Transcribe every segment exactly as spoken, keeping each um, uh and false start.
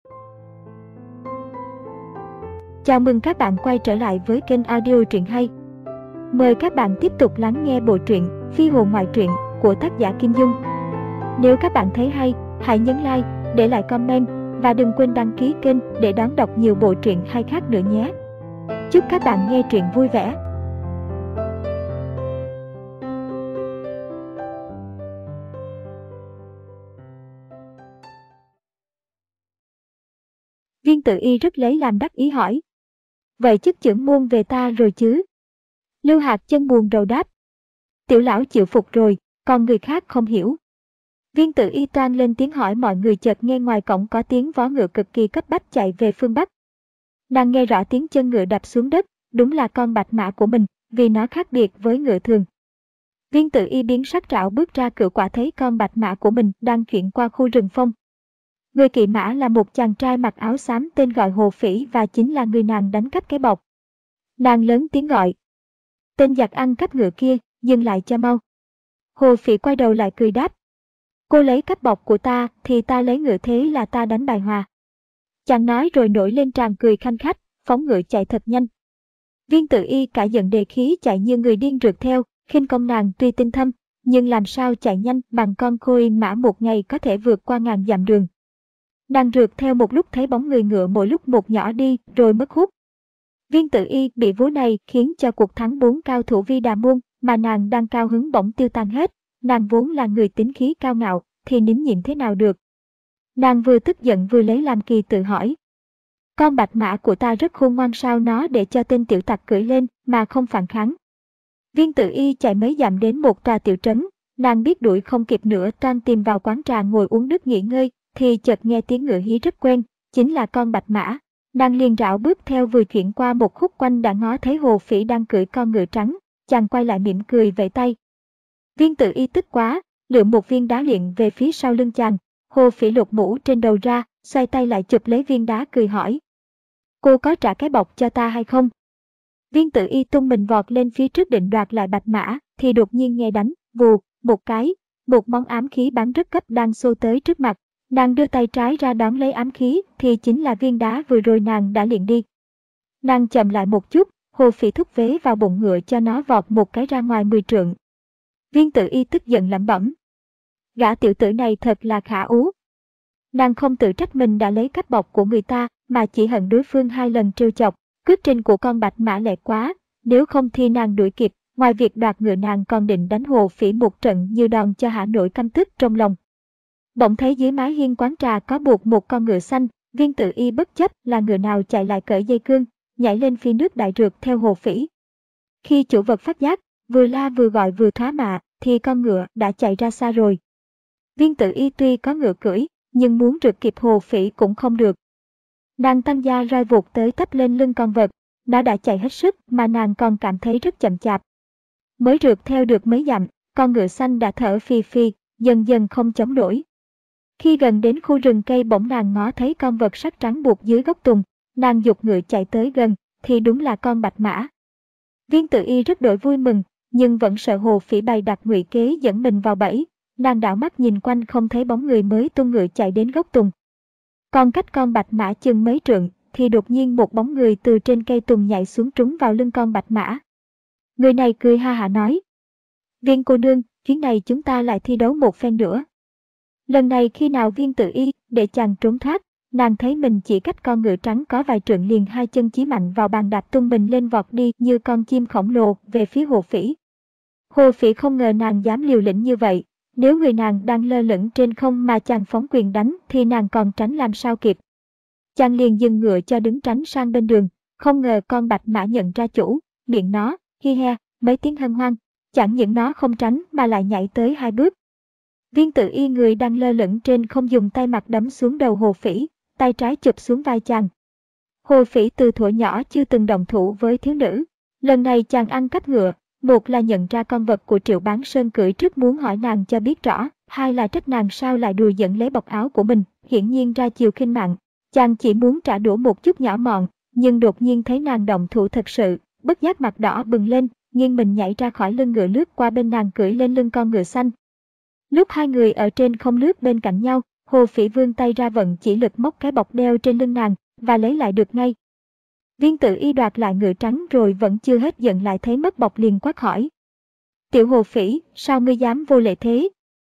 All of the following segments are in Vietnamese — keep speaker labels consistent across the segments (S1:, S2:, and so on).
S1: Chào mừng các bạn quay trở lại với kênh audio truyện hay. Mời các bạn tiếp tục lắng nghe bộ truyện Phi hồn ngoại truyện của tác giả Kim Dung. Nếu các bạn thấy hay, hãy nhấn like, để lại comment và đừng quên đăng ký kênh để đón đọc nhiều bộ truyện hay khác nữa nhé. Chúc các bạn nghe truyện vui vẻ. Viên Tự Y rất lấy làm đắc ý hỏi: Vậy chức trưởng môn về ta rồi chứ? Lưu Hạc chân buồn rầu đáp: Tiểu lão chịu phục rồi, còn người khác không hiểu. Viên Tự Y toan lên tiếng hỏi, mọi người chợt nghe ngoài cổng có tiếng vó ngựa cực kỳ cấp bách chạy về phương Bắc. Nàng nghe rõ tiếng chân ngựa đạp xuống đất, đúng là con bạch mã của mình, vì nó khác biệt với ngựa thường. Viên Tự Y biến sắc rảo bước ra cửa, quả thấy con bạch mã của mình đang chuyển qua khu rừng phong. Người kỵ mã là một chàng trai mặc áo xám tên gọi Hồ Phỉ, và chính là người nàng đánh cắp cái bọc. Nàng lớn tiếng gọi: Tên giặc ăn cắp ngựa kia, dừng lại cho mau. Hồ Phỉ quay đầu lại cười đáp: Cô lấy cắp bọc của ta thì ta lấy ngựa, thế là ta đánh bài hòa. Chàng nói rồi nổi lên tràng cười khanh khách, phóng ngựa chạy thật nhanh. Viên Tự Y cả giận đề khí chạy như người điên rượt theo, khinh công nàng tuy tinh thâm, nhưng làm sao chạy nhanh bằng con khôi mã một ngày có thể vượt qua ngàn dặm đường. Nàng rượt theo một lúc thấy bóng người ngựa mỗi lúc một nhỏ đi rồi mất hút. Viên Tự Y bị vố này khiến cho cuộc thắng bốn cao thủ Vi Đà Môn mà nàng đang cao hứng bỗng tiêu tan hết. Nàng vốn là người tính khí cao ngạo thì nín nhịn thế nào được. Nàng vừa tức giận vừa lấy làm kỳ, tự hỏi: Con bạch mã của ta rất khôn ngoan, sao nó để cho tên tiểu tặc cưỡi lên mà không phản kháng. Viên Tự Y chạy mấy dặm đến một tòa tiểu trấn, nàng biết đuổi không kịp nữa, toan tìm vào quán trà ngồi uống nước nghỉ ngơi, thì chợt nghe tiếng ngựa hí rất quen, chính là con bạch mã. Nàng liền rảo bước theo, vừa chuyển qua một khúc quanh đã ngó thấy Hồ Phỉ đang cưỡi con ngựa trắng, chàng quay lại mỉm cười vẫy tay. Viên Tự Y tức quá, lượm một viên đá liệng về phía sau lưng chàng. Hồ Phỉ lột mũ trên đầu ra, xoay tay lại chụp lấy viên đá, cười hỏi: Cô có trả cái bọc cho ta hay không? Viên Tự Y tung mình vọt lên phía trước định đoạt lại bạch mã, thì đột nhiên nghe đánh vù một cái, một món ám khí bắn rất cấp đang xô tới trước mặt. Nàng đưa tay trái ra đón lấy ám khí thì chính là viên đá vừa rồi nàng đã luyện đi. Nàng chậm lại một chút, Hồ Phỉ thúc vế vào bụng ngựa cho nó vọt một cái ra ngoài mười trượng. Viên Tự Y tức giận lẩm bẩm: Gã tiểu tử này thật là khả ú. Nàng không tự trách mình đã lấy cắp bọc của người ta, mà chỉ hận đối phương hai lần trêu chọc. Cước trình của con bạch mã lẹ quá, nếu không thì nàng đuổi kịp, ngoài việc đoạt ngựa nàng còn định đánh Hồ Phỉ một trận như đòn cho hả nổi căm tức trong lòng. Bỗng thấy dưới mái hiên quán trà có buộc một con ngựa xanh. Viên Tự Y bất chấp là ngựa nào chạy lại cởi dây cương, nhảy lên phi nước đại rượt theo Hồ Phỉ. Khi chủ vật phát giác, vừa la vừa gọi vừa thoá mạ, thì con ngựa đã chạy ra xa rồi. Viên Tự Y tuy có ngựa cưỡi, nhưng muốn rượt kịp Hồ Phỉ cũng không được. Nàng tăng gia roi vụt tới tấp lên lưng con vật, nó đã chạy hết sức mà nàng còn cảm thấy rất chậm chạp. Mới rượt theo được mấy dặm, con ngựa xanh đã thở phì phì, dần dần không chống nổi. Khi gần đến khu rừng cây, bỗng nàng ngó thấy con vật sắt trắng buộc dưới gốc tùng. Nàng giục ngựa chạy tới gần, thì đúng là con bạch mã. Viên Tự Y rất đổi vui mừng, nhưng vẫn sợ Hồ Phỉ bày đặt ngụy kế dẫn mình vào bẫy. Nàng đảo mắt nhìn quanh không thấy bóng người, mới tung ngựa chạy đến gốc tùng. Còn cách con bạch mã chừng mấy trượng, thì đột nhiên một bóng người từ trên cây tùng nhảy xuống trúng vào lưng con bạch mã. Người này cười ha hả nói: Viên cô nương, chuyến này chúng ta lại thi đấu một phen nữa. Lần này khi nào Viên Tự Y để chàng trốn thoát, nàng thấy mình chỉ cách con ngựa trắng có vài trượng, liền hai chân chí mạnh vào bàn đạp tung mình lên, vọt đi như con chim khổng lồ về phía Hồ Phỉ. Hồ Phỉ không ngờ nàng dám liều lĩnh như vậy. Nếu người nàng đang lơ lửng trên không mà chàng phóng quyền đánh thì nàng còn tránh làm sao kịp. Chàng liền dừng ngựa cho đứng tránh sang bên đường. Không ngờ con bạch mã nhận ra chủ, miệng nó hi he mấy tiếng hân hoan. Chẳng những nó không tránh mà lại nhảy tới hai bước. Viên Tự Y người đang lơ lửng trên không dùng tay mặt đấm xuống đầu Hồ Phỉ, tay trái chụp xuống vai chàng. Hồ Phỉ từ thuở nhỏ chưa từng động thủ với thiếu nữ. Lần này chàng ăn cắp ngựa, một là nhận ra con vật của Triệu Bán Sơn cưỡi trước muốn hỏi nàng cho biết rõ, hai là trách nàng sao lại đùa giỡn lấy bọc áo của mình, hiển nhiên ra chiều khinh mạng. Chàng chỉ muốn trả đũa một chút nhỏ mọn, nhưng đột nhiên thấy nàng động thủ thật sự, bất giác mặt đỏ bừng lên, nghiêng mình nhảy ra khỏi lưng ngựa, lướt qua bên nàng, cưỡi lên lưng con ngựa xanh. Lúc hai người ở trên không lướt bên cạnh nhau, Hồ Phỉ vươn tay ra vận chỉ lực móc cái bọc đeo trên lưng nàng, và lấy lại được ngay. Viên Tử Y đoạt lại ngựa trắng rồi vẫn chưa hết giận lại thấy mất bọc liền quát hỏi. Tiểu Hồ Phỉ, sao ngươi dám vô lễ thế?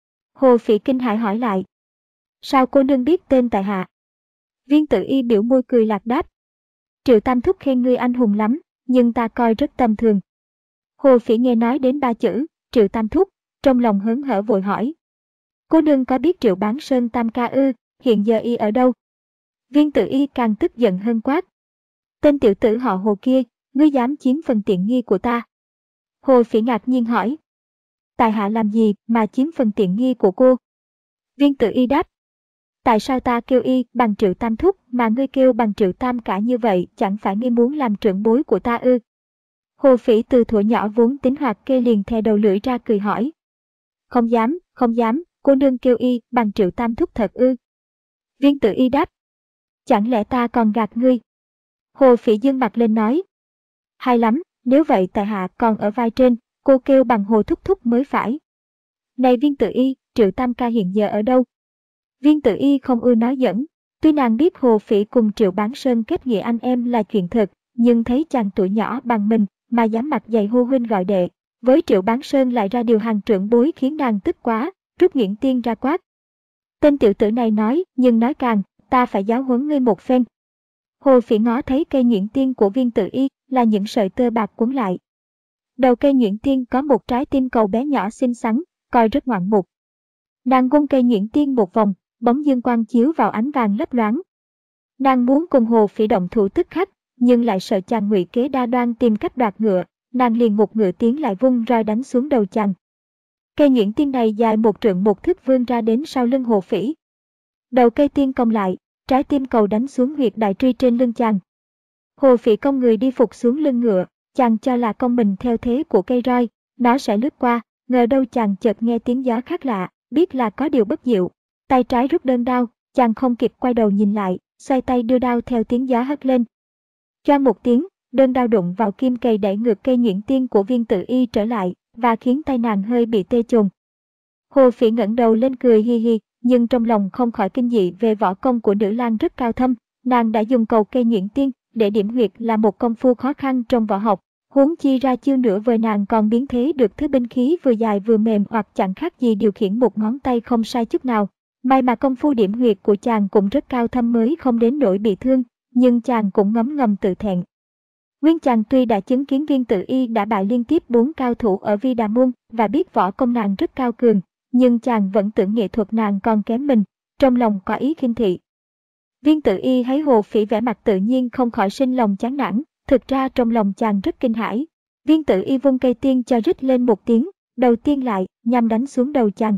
S1: Hồ Phỉ kinh hãi hỏi lại. Sao cô nương biết tên tại hạ? Viên Tử Y biểu môi cười lạc đáp. Triệu Tam Thúc khen ngươi anh hùng lắm, nhưng ta coi rất tầm thường. Hồ Phỉ nghe nói đến ba chữ, Triệu Tam Thúc, trong lòng hớn hở vội hỏi. Cô nương có biết Triệu Bán Sơn Tam ca ư, hiện giờ y ở đâu? Viên Tử Y càng tức giận hơn quát. Tên tiểu tử họ Hồ kia, ngươi dám chiếm phần tiện nghi của ta. Hồ Phỉ ngạc nhiên hỏi. Tại hạ làm gì mà chiếm phần tiện nghi của cô? Viên Tử Y đáp. Tại sao ta kêu y bằng Triệu Tam Thúc mà ngươi kêu bằng Triệu Tam cả như vậy, chẳng phải ngươi muốn làm trưởng bối của ta ư? Hồ Phỉ từ thuở nhỏ vốn tính hoạt kê liền thè đầu lưỡi ra cười hỏi. Không dám, không dám, cô nương kêu y bằng Triệu Tam Thúc thật ư? Viên Tử Y đáp. Chẳng lẽ ta còn gạt ngươi? Hồ Phỉ dương mặt lên nói. Hay lắm, nếu vậy tại hạ còn ở vai trên, cô kêu bằng Hồ Thúc Thúc mới phải. Này Viên Tử Y, Triệu Tam ca hiện giờ ở đâu? Viên Tử Y không ưa nói giỡn, tuy nàng biết Hồ Phỉ cùng Triệu Bán Sơn kết nghĩa anh em là chuyện thật, nhưng thấy chàng tuổi nhỏ bằng mình mà dám mặt dày hô huynh gọi đệ, với Triệu Bán Sơn lại ra điều hàng trưởng bối khiến nàng tức quá, rút Nghiễn Tiên ra quát. Tên tiểu tử này nói, nhưng nói càng, ta phải giáo huấn ngươi một phen. Hồ Phỉ ngó thấy cây Nghiễn Tiên của Viên Tử Y là những sợi tơ bạc quấn lại. Đầu cây Nghiễn Tiên có một trái tim cầu bé nhỏ xinh xắn, coi rất ngoạn mục. Nàng vung cây Nghiễn Tiên một vòng, bóng dương quang chiếu vào ánh vàng lấp loáng. Nàng muốn cùng Hồ Phỉ động thủ tức khắc, nhưng lại sợ chàng ngụy kế đa đoan tìm cách đoạt ngựa, nàng liền một ngựa tiến lại vung roi đánh xuống đầu chàng. Cây Nghiễn Tiên này dài một trượng một thước vươn ra đến sau lưng Hồ Phỉ. Đầu cây tiên cong lại, trái tim cầu đánh xuống huyệt đại truy trên lưng chàng. Hồ Phỉ cong người đi phục xuống lưng ngựa, chàng cho là cong mình theo thế của cây roi, nó sẽ lướt qua, ngờ đâu chàng chợt nghe tiếng gió khác lạ, biết là có điều bất diệu. Tay trái rút đơn đao, chàng không kịp quay đầu nhìn lại, xoay tay đưa đao theo tiếng gió hất lên. Choang một tiếng, đơn đao đụng vào kim cầy đẩy ngược cây Nghiễn Tiên của Viên Tử Y trở lại, và khiến tay nàng hơi bị tê chồn. Hồ Phỉ ngẩng đầu lên cười hi hi, nhưng trong lòng không khỏi kinh dị về võ công của nữ lang rất cao thâm. Nàng đã dùng cầu cây Nghiễn Tiên để điểm huyệt là một công phu khó khăn trong võ học, huống chi ra chiêu nữa với nàng còn biến thế được thứ binh khí vừa dài vừa mềm hoặc chẳng khác gì điều khiển một ngón tay không sai chút nào. May mà công phu điểm huyệt của chàng cũng rất cao thâm mới không đến nỗi bị thương, nhưng chàng cũng ngấm ngầm tự thẹn. Nguyên chàng tuy đã chứng kiến Viên Tử Y đã bại liên tiếp bốn cao thủ ở Vi Đà Môn và biết võ công nàng rất cao cường, nhưng chàng vẫn tưởng nghệ thuật nàng còn kém mình, trong lòng có ý khinh thị. Viên Tử Y thấy Hồ Phỉ vẻ mặt tự nhiên không khỏi sinh lòng chán nản, thực ra trong lòng chàng rất kinh hãi. Viên Tử Y vung cây tiên cho rít lên một tiếng, đầu tiên lại, nhằm đánh xuống đầu chàng.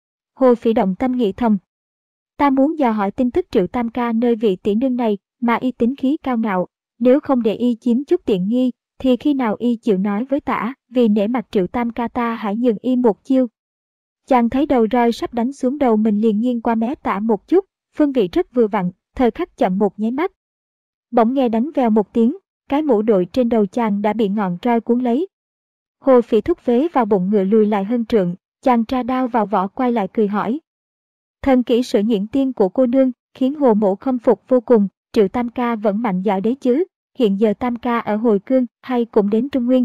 S1: Hồ Phỉ động tâm nghĩ thầm. Ta muốn dò hỏi tin tức Triệu Tam ca nơi vị tỷ nương này mà y tính khí cao ngạo, nếu không để y chiếm chút tiện nghi, thì khi nào y chịu nói với tả, vì nể mặt Triệu Tam ca ta hãy nhường y một chiêu. Chàng thấy đầu roi sắp đánh xuống đầu mình liền nghiêng qua mé tả một chút, phương vị rất vừa vặn, thời khắc chậm một nháy mắt. Bỗng nghe đánh vèo một tiếng, cái mũ đội trên đầu chàng đã bị ngọn roi cuốn lấy. Hồ Phỉ thúc vế vào bụng ngựa lùi lại hơn trượng, chàng tra đao vào vỏ quay lại cười hỏi. Thần kỹ sử Nghiễn Tiên của cô nương khiến Hồ mỗ khâm phục vô cùng, Triệu Tam ca vẫn mạnh giỏi đấy chứ, hiện giờ Tam ca ở Hồi Cương hay cũng đến Trung Nguyên.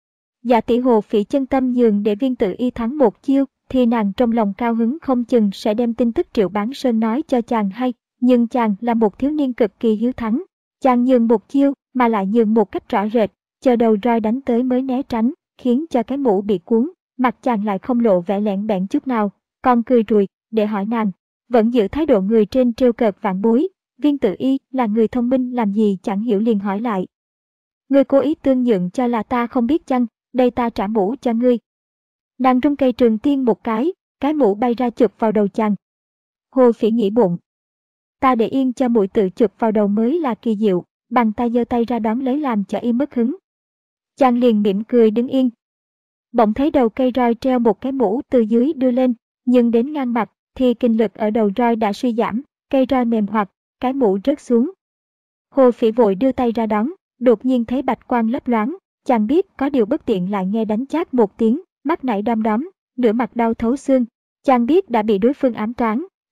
S1: Dạ tỷ Hồ Phỉ chân tâm nhường để Viên Tử Y thắng một chiêu, thì nàng trong lòng cao hứng không chừng sẽ đem tin tức Triệu Bán Sơn nói cho chàng hay, nhưng chàng là một thiếu niên cực kỳ hiếu thắng. Chàng nhường một chiêu mà lại nhường một cách rõ rệt, chờ đầu roi đánh tới mới né tránh, khiến cho cái mũ bị cuốn, mặt chàng lại không lộ vẻ lẹn bẹn chút nào, còn cười rùi để hỏi nàng, vẫn giữ thái độ người trên trêu cợt vạn bối. Viên Tử Y là người thông minh làm gì chẳng hiểu liền hỏi lại. Ngươi cố ý tương nhượng cho là ta không biết chăng, đây ta trả mũ cho ngươi. Nàng rung cây trường tiên một cái, cái mũ bay ra chụp vào đầu chàng. Hồ Phỉ nghĩ bụng. Ta để yên cho mũi tự chụp vào đầu mới là kỳ diệu, bằng tay giơ tay ra đón lấy làm cho y mất hứng. Chàng liền mỉm cười đứng yên. Bỗng thấy đầu cây roi treo một cái mũ từ dưới đưa lên, nhưng đến ngang mặt thì kinh lực ở đầu roi đã suy giảm, cây roi mềm hoạt, cái mũ rớt xuống. Hồ Phỉ vội đưa tay ra đón, đột nhiên thấy bạch quang lấp loáng, chàng biết có điều bất tiện lại nghe đánh chát một tiếng, mắt nảy đom đóm, nửa mặt đau thấu xương. Chàng biết đã bị đối phương ám toán,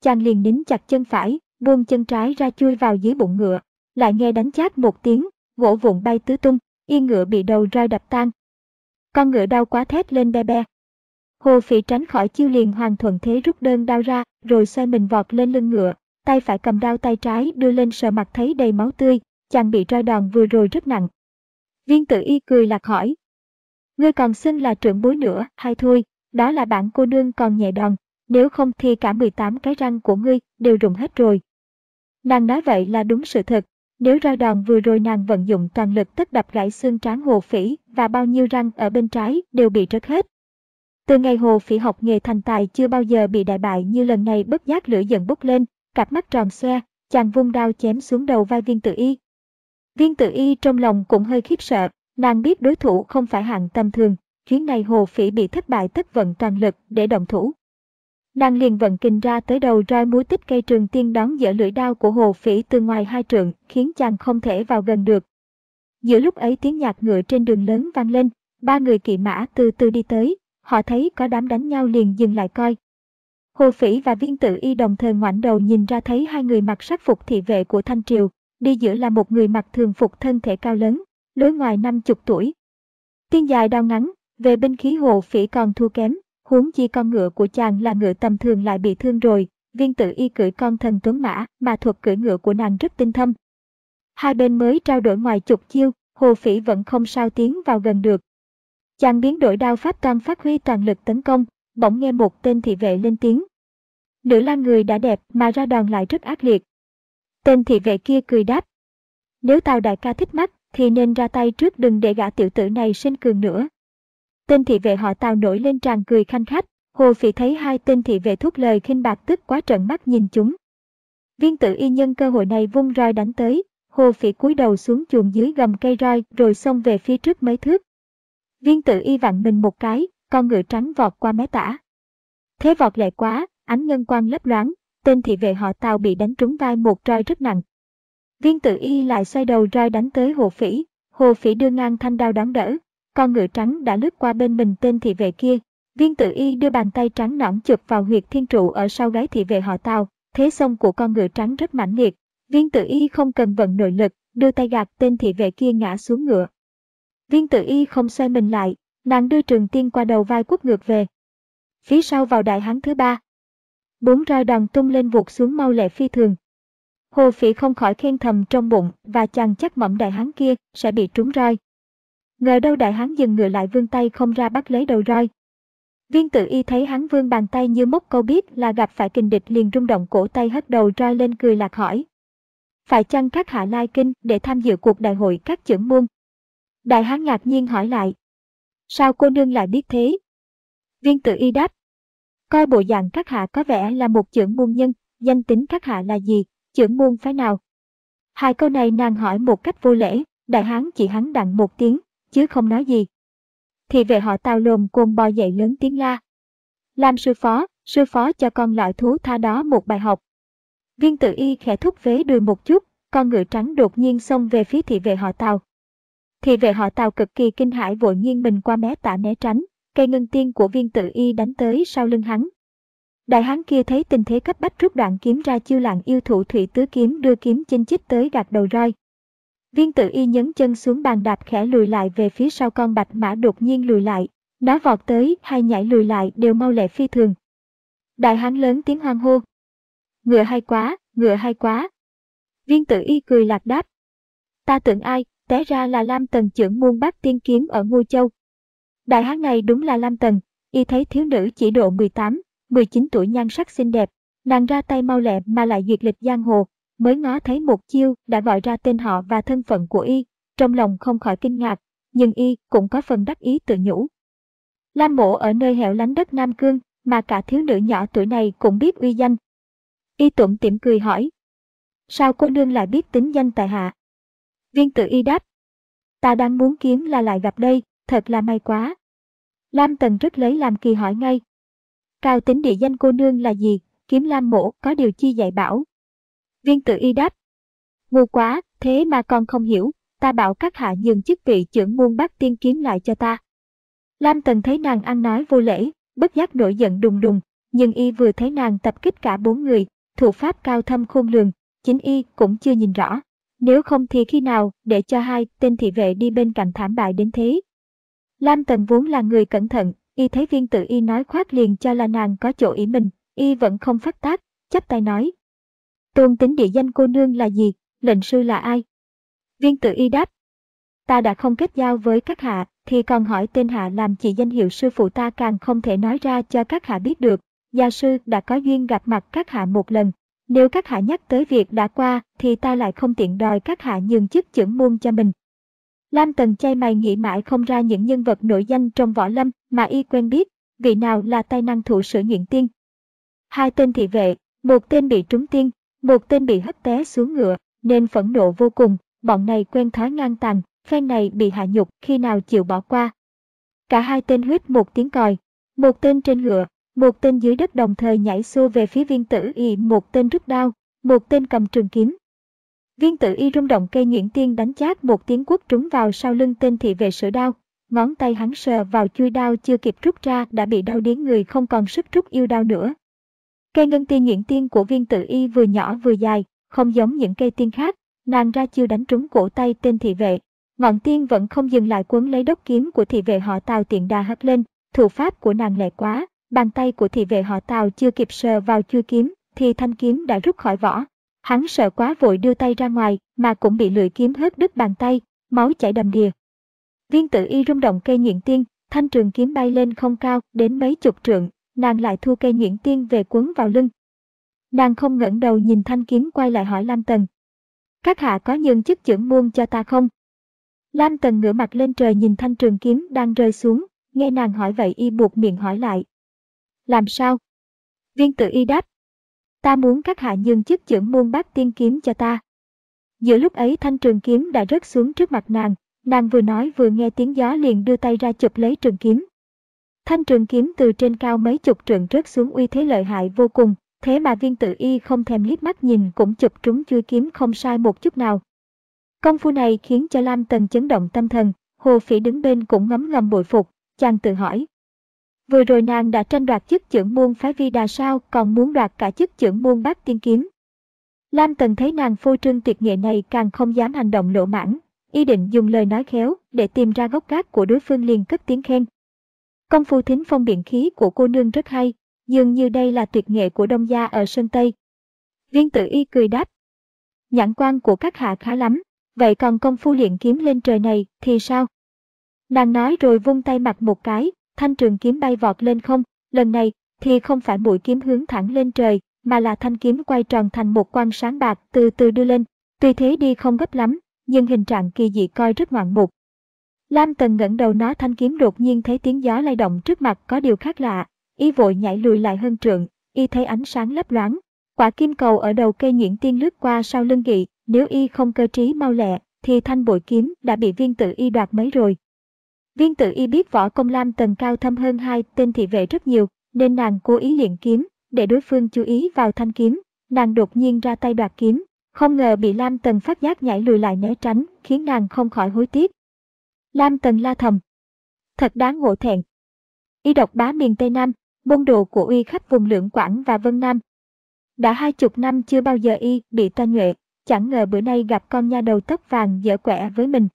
S1: chàng liền nín chặt chân phải, buông chân trái ra chui vào dưới bụng ngựa. Lại nghe đánh chát một tiếng, gỗ vụn bay tứ tung, yên ngựa bị đầu roi đập tan. Con ngựa đau quá thét lên be be. Hồ Phỉ tránh khỏi chiêu liền hoàn thuận thế rút đơn đao ra, rồi xoay mình vọt lên lưng ngựa, tay phải cầm đao tay trái đưa lên sờ mặt thấy đầy máu tươi, chàng bị roi đòn vừa rồi rất nặng. Viên Tử Y cười lạc hỏi: ngươi còn xưng là trưởng bối nữa hay thôi, đó là bản cô nương còn nhẹ đòn, nếu không thì cả mười tám cái răng của ngươi đều rụng hết rồi. Nàng nói vậy là đúng sự thật, nếu roi đòn vừa rồi nàng vận dụng toàn lực tất đập gãy xương trán Hồ Phỉ và bao nhiêu răng ở bên trái đều bị rớt hết. Từ ngày Hồ Phỉ học nghề thành tài chưa bao giờ bị đại bại như lần này, bất giác lửa giận bốc lên, cặp mắt tròn xoe, chàng vung đao chém xuống đầu vai Viên Tử Y. Viên Tử Y trong lòng cũng hơi khiếp sợ, nàng biết đối thủ không phải hạng tầm thường, chuyến này Hồ Phỉ bị thất bại tất vận toàn lực để động thủ. Nàng liền vận kình ra tới đầu roi múa tích cây trường tiên đón dỡ lưỡi đao của Hồ Phỉ từ ngoài hai trượng, khiến chàng không thể vào gần được. Giữa lúc ấy tiếng nhạc ngựa trên đường lớn vang lên, ba người kỵ mã từ từ đi tới, họ thấy có đám đánh nhau liền dừng lại coi. Hồ Phỉ và Viên Tử Y đồng thời ngoảnh đầu nhìn ra thấy hai người mặc sắc phục thị vệ của Thanh Triều, đi giữa là một người mặc thường phục thân thể cao lớn, lối ngoài năm chục tuổi. Tiên dài đao ngắn, về binh khí Hồ Phỉ còn thua kém, huống chi con ngựa của chàng là ngựa tầm thường lại bị thương rồi. Viên Tử Y cưỡi con thần tuấn mã, mà thuật cưỡi ngựa của nàng rất tinh thâm. Hai bên mới trao đổi ngoài chục chiêu, Hồ Phỉ vẫn không sao tiến vào gần được. Chàng biến đổi đao pháp toàn phát huy toàn lực tấn công, bỗng nghe một tên thị vệ lên tiếng: nữ lang người đã đẹp mà ra đòn lại rất ác liệt. Tên thị vệ kia cười đáp: nếu Tào đại ca thích mắt thì nên ra tay trước, đừng để gã tiểu tử này sinh cường nữa. Tên thị vệ họ Tào nổi lên tràn cười khanh khách. Hồ Phỉ thấy hai tên thị vệ thốt lời khinh bạc tức quá trợn mắt nhìn chúng. Viên Tử Y nhân cơ hội này vung roi đánh tới, Hồ Phỉ cúi đầu xuống chuồng dưới gầm cây roi rồi xông về phía trước mấy thước. Viên Tử Y vặn mình một cái, con ngựa trắng vọt qua mé tả. Thế vọt lẹ quá, ánh ngân quang lấp loáng, tên thị vệ họ Tào bị đánh trúng vai một roi rất nặng. Viên Tử Y lại xoay đầu roi đánh tới Hồ Phỉ, Hồ Phỉ đưa ngang thanh đao đón đỡ, con ngựa trắng đã lướt qua bên mình tên thị vệ kia. Viên Tử Y đưa bàn tay trắng nõn chụp vào huyệt thiên trụ ở sau gáy thị vệ họ Tào, thế xông của con ngựa trắng rất mãnh liệt. Viên Tử Y không cần vận nội lực, đưa tay gạt tên thị vệ kia ngã xuống ngựa. Viên Tử Y không xoay mình lại, nàng đưa trường tiên qua đầu vai quất ngược về. Phía sau vào đại hán thứ ba, bốn roi đòn tung lên vụt xuống mau lẹ phi thường. Hồ Phỉ không khỏi khen thầm trong bụng, và chàng chắc mẩm đại hán kia sẽ bị trúng roi. Ngờ đâu đại hán dừng ngựa lại vươn tay không ra bắt lấy đầu roi. Viên Tử Y thấy hắn vươn bàn tay như móc câu biết là gặp phải kình địch, liền rung động cổ tay hất đầu roi lên cười lạc hỏi: phải chăng các hạ lai kinh để tham dự cuộc đại hội các chưởng môn? Đại hán ngạc nhiên hỏi lại: sao cô nương lại biết thế? Viên Tử Y đáp: coi bộ dạng các hạ có vẻ là một chưởng môn nhân, danh tính các hạ là gì, chưởng môn phái nào? Hai câu này nàng hỏi một cách vô lễ, đại hán chỉ hắn đặng một tiếng, chứ không nói gì. Thị vệ họ Tào lồm cồm bò dậy lớn tiếng la: làm sư phó, sư phó cho con loại thú tha đó một bài học. Viên Tử Y khẽ thúc vế đùi một chút, con ngựa trắng đột nhiên xông về phía thị vệ họ Tào. Thị vệ họ Tào cực kỳ kinh hãi vội nghiêng mình qua mé tả né tránh, cây ngân tiên của Viên Tử Y đánh tới sau lưng hắn. Đại hán kia thấy tình thế cấp bách rút đoạn kiếm ra chiêu lạng yêu thụ thủy tứ kiếm, đưa kiếm chinh chích tới gạt đầu roi. Viên Tử Y nhấn chân xuống bàn đạp khẽ lùi lại về phía sau, con bạch mã đột nhiên lùi lại, nó vọt tới hay nhảy lùi lại đều mau lẹ phi thường. Đại hán lớn tiếng hoan hô: ngựa hay quá, ngựa hay quá. Viên Tử Y cười lạc đáp: ta tưởng ai, té ra là Lam Tần chưởng môn Bát Tiên Kiếm ở Ngô Châu. Đại hán này đúng là Lam Tần. Y thấy thiếu nữ chỉ độ mười tám, mười chín tuổi nhan sắc xinh đẹp, nàng ra tay mau lẹ mà lại duyệt lịch giang hồ, mới ngó thấy một chiêu đã gọi ra tên họ và thân phận của Y, trong lòng không khỏi kinh ngạc, nhưng Y cũng có phần đắc ý tự nhủ. Lam mộ ở nơi hẻo lánh đất Nam Cương, mà cả thiếu nữ nhỏ tuổi này cũng biết uy danh. Y tủm tỉm cười hỏi: sao cô nương lại biết tính danh tại hạ? Viên Tử Y đáp: ta đang muốn kiếm là lại gặp đây, thật là may quá. Lam Tần rất lấy làm kỳ hỏi ngay: cao tính địa danh cô nương là gì, kiếm Lam mộ có điều chi dạy bảo? Viên Tử Y đáp: ngu quá, thế mà con không hiểu, ta bảo các hạ nhường chức vị chưởng môn Bát Tiên Kiếm lại cho ta. Lam Tần thấy nàng ăn nói vô lễ, bất giác nổi giận đùng đùng, nhưng Y vừa thấy nàng tập kích cả bốn người, thủ pháp cao thâm khôn lường, chính y cũng chưa nhìn rõ. Nếu không thì khi nào để cho hai tên thị vệ đi bên cạnh thảm bại đến thế. Lam Tần vốn là người cẩn thận, y thấy Viên Tử Y nói khoác liền cho là nàng có chỗ ý mình, y vẫn không phát tác, chắp tay nói. Tôn tính địa danh cô nương là gì, lệnh sư là ai? Viên Tử Y đáp. Ta đã không kết giao với các hạ, thì còn hỏi tên hạ làm chỉ danh hiệu sư phụ ta càng không thể nói ra cho các hạ biết được. Gia sư đã có duyên gặp mặt các hạ một lần. Nếu các hạ nhắc tới việc đã qua, thì ta lại không tiện đòi các hạ nhường chức chưởng môn cho mình. Lam Tần chay mày nghĩ mãi không ra những nhân vật nổi danh trong võ lâm mà y quen biết, vị nào là tài năng thủ sử nhuyễn tiên. Hai tên thị vệ, một tên bị trúng tiên, một tên bị hất té xuống ngựa, nên phẫn nộ vô cùng, bọn này quen thói ngang tàn, phen này bị hạ nhục khi nào chịu bỏ qua. Cả hai tên huýt một tiếng còi, một tên trên ngựa, một tên dưới đất đồng thời nhảy xô về phía Viên Tử Y, một tên rút đao, một tên cầm trường kiếm. Viên Tử Y rung động cây nhuyễn tiên đánh chát một tiếng quất trúng vào sau lưng tên thị vệ sửa đao, ngón tay hắn sờ vào chuôi đao chưa kịp rút ra đã bị đau điếng người không còn sức rút yêu đao nữa. Cây ngân tiên nhuyễn tiên của Viên Tử Y vừa nhỏ vừa dài, không giống những cây tiên khác, nàng ra chiêu đánh trúng cổ tay tên thị vệ. Ngọn tiên vẫn không dừng lại quấn lấy đốc kiếm của thị vệ họ Tào tiện đà hất lên, thủ pháp của nàng lẹ quá, bàn tay của thị vệ họ Tào chưa kịp sờ vào chuôi kiếm thì thanh kiếm đã rút khỏi vỏ. Hắn sợ quá vội đưa tay ra ngoài mà cũng bị lưỡi kiếm hớt đứt bàn tay, máu chảy đầm đìa. Viên Tử Y rung động cây nhuyễn tiên, thanh trường kiếm bay lên không cao đến mấy chục trượng, nàng lại thu cây nhuyễn tiên về quấn vào lưng. Nàng không ngẩng đầu nhìn thanh kiếm quay lại hỏi Lam Tần. Các hạ có nhường chức chưởng môn cho ta không? Lam Tần ngửa mặt lên trời nhìn thanh trường kiếm đang rơi xuống, nghe nàng hỏi vậy y buộc miệng hỏi lại. Làm sao? Viên Tử Y đáp. Ta muốn các hạ nhường chức chưởng môn Bát Tiên kiếm cho ta. Giữa lúc ấy thanh trường kiếm đã rớt xuống trước mặt nàng, nàng vừa nói vừa nghe tiếng gió liền đưa tay ra chụp lấy trường kiếm. Thanh trường kiếm từ trên cao mấy chục trượng rớt xuống uy thế lợi hại vô cùng, thế mà Viên Tử Y không thèm liếc mắt nhìn cũng chụp trúng chuôi kiếm không sai một chút nào. Công phu này khiến cho Lam Tần chấn động tâm thần, Hồ Phỉ đứng bên cũng ngấm ngầm bội phục, chàng tự hỏi. Vừa rồi nàng đã tranh đoạt chức chưởng môn phái Vi Đà sao còn muốn đoạt cả chức chưởng môn Bát Tiên kiếm. Lam Tần thấy nàng phô trương tuyệt nghệ này càng không dám hành động lỗ mãng, ý định dùng lời nói khéo để tìm ra gốc gác của đối phương liền cất tiếng khen. Công phu thính phong biện khí của cô nương rất hay, dường như đây là tuyệt nghệ của Đông gia ở Sơn Tây. Viên Tử Y cười đáp. Nhãn quan của các hạ khá lắm, vậy còn công phu luyện kiếm lên trời này thì sao? Nàng nói rồi vung tay mặt một cái, thanh trường kiếm bay vọt lên không, lần này thì không phải mũi kiếm hướng thẳng lên trời, mà là thanh kiếm quay tròn thành một quang sáng bạc từ từ đưa lên, tuy thế đi không gấp lắm, nhưng hình trạng kỳ dị coi rất ngoạn mục. Lam Tần ngẩng đầu nói thanh kiếm đột nhiên thấy tiếng gió lay động trước mặt có điều khác lạ, y vội nhảy lùi lại hơn trượng, y thấy ánh sáng lấp loáng, quả kim cầu ở đầu cây nhuyễn tiên lướt qua sau lưng gị, nếu y không cơ trí mau lẹ thì thanh bội kiếm đã bị Viên Tử Y đoạt mấy rồi. Viên Tử Y biết võ công Lam Tần cao thâm hơn hai tên thị vệ rất nhiều, nên nàng cố ý luyện kiếm để đối phương chú ý vào thanh kiếm, nàng đột nhiên ra tay đoạt kiếm, không ngờ bị Lam Tần phát giác nhảy lùi lại né tránh, khiến nàng không khỏi hối tiếc. Lam Tần la thầm. Thật đáng ngộ thẹn. Y độc bá miền Tây Nam, môn đồ của uy khắp vùng Lưỡng Quảng và Vân Nam. Đã hai chục năm chưa bao giờ y bị toan nhuệ, chẳng ngờ bữa nay gặp con nha đầu tóc vàng dở quẹ với mình.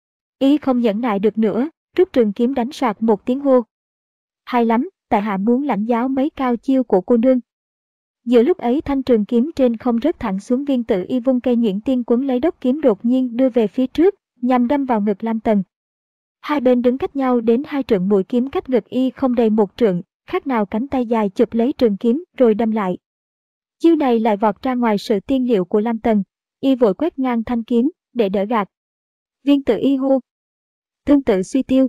S1: Y không nhẫn nại được nữa, rút trường kiếm đánh soạt một tiếng hô. Hay lắm, tại hạ muốn lãnh giáo mấy cao chiêu của cô nương. Giữa lúc ấy thanh trường kiếm trên không rớt thẳng xuống. Viên Tử Y vung cây nhuyễn tiên quấn lấy đốc kiếm đột nhiên đưa về phía trước, nhằm đâm vào ngực Lam Tần. Hai bên đứng cách nhau đến hai trượng, mũi kiếm cách ngực y không đầy một trượng, khác nào cánh tay dài chụp lấy trường kiếm rồi đâm lại. Chiêu này lại vọt ra ngoài sự tiên liệu của Lam Tần, y vội quét ngang thanh kiếm để đỡ gạt. Viên Tử Y hô. Tương tự suy tiêu.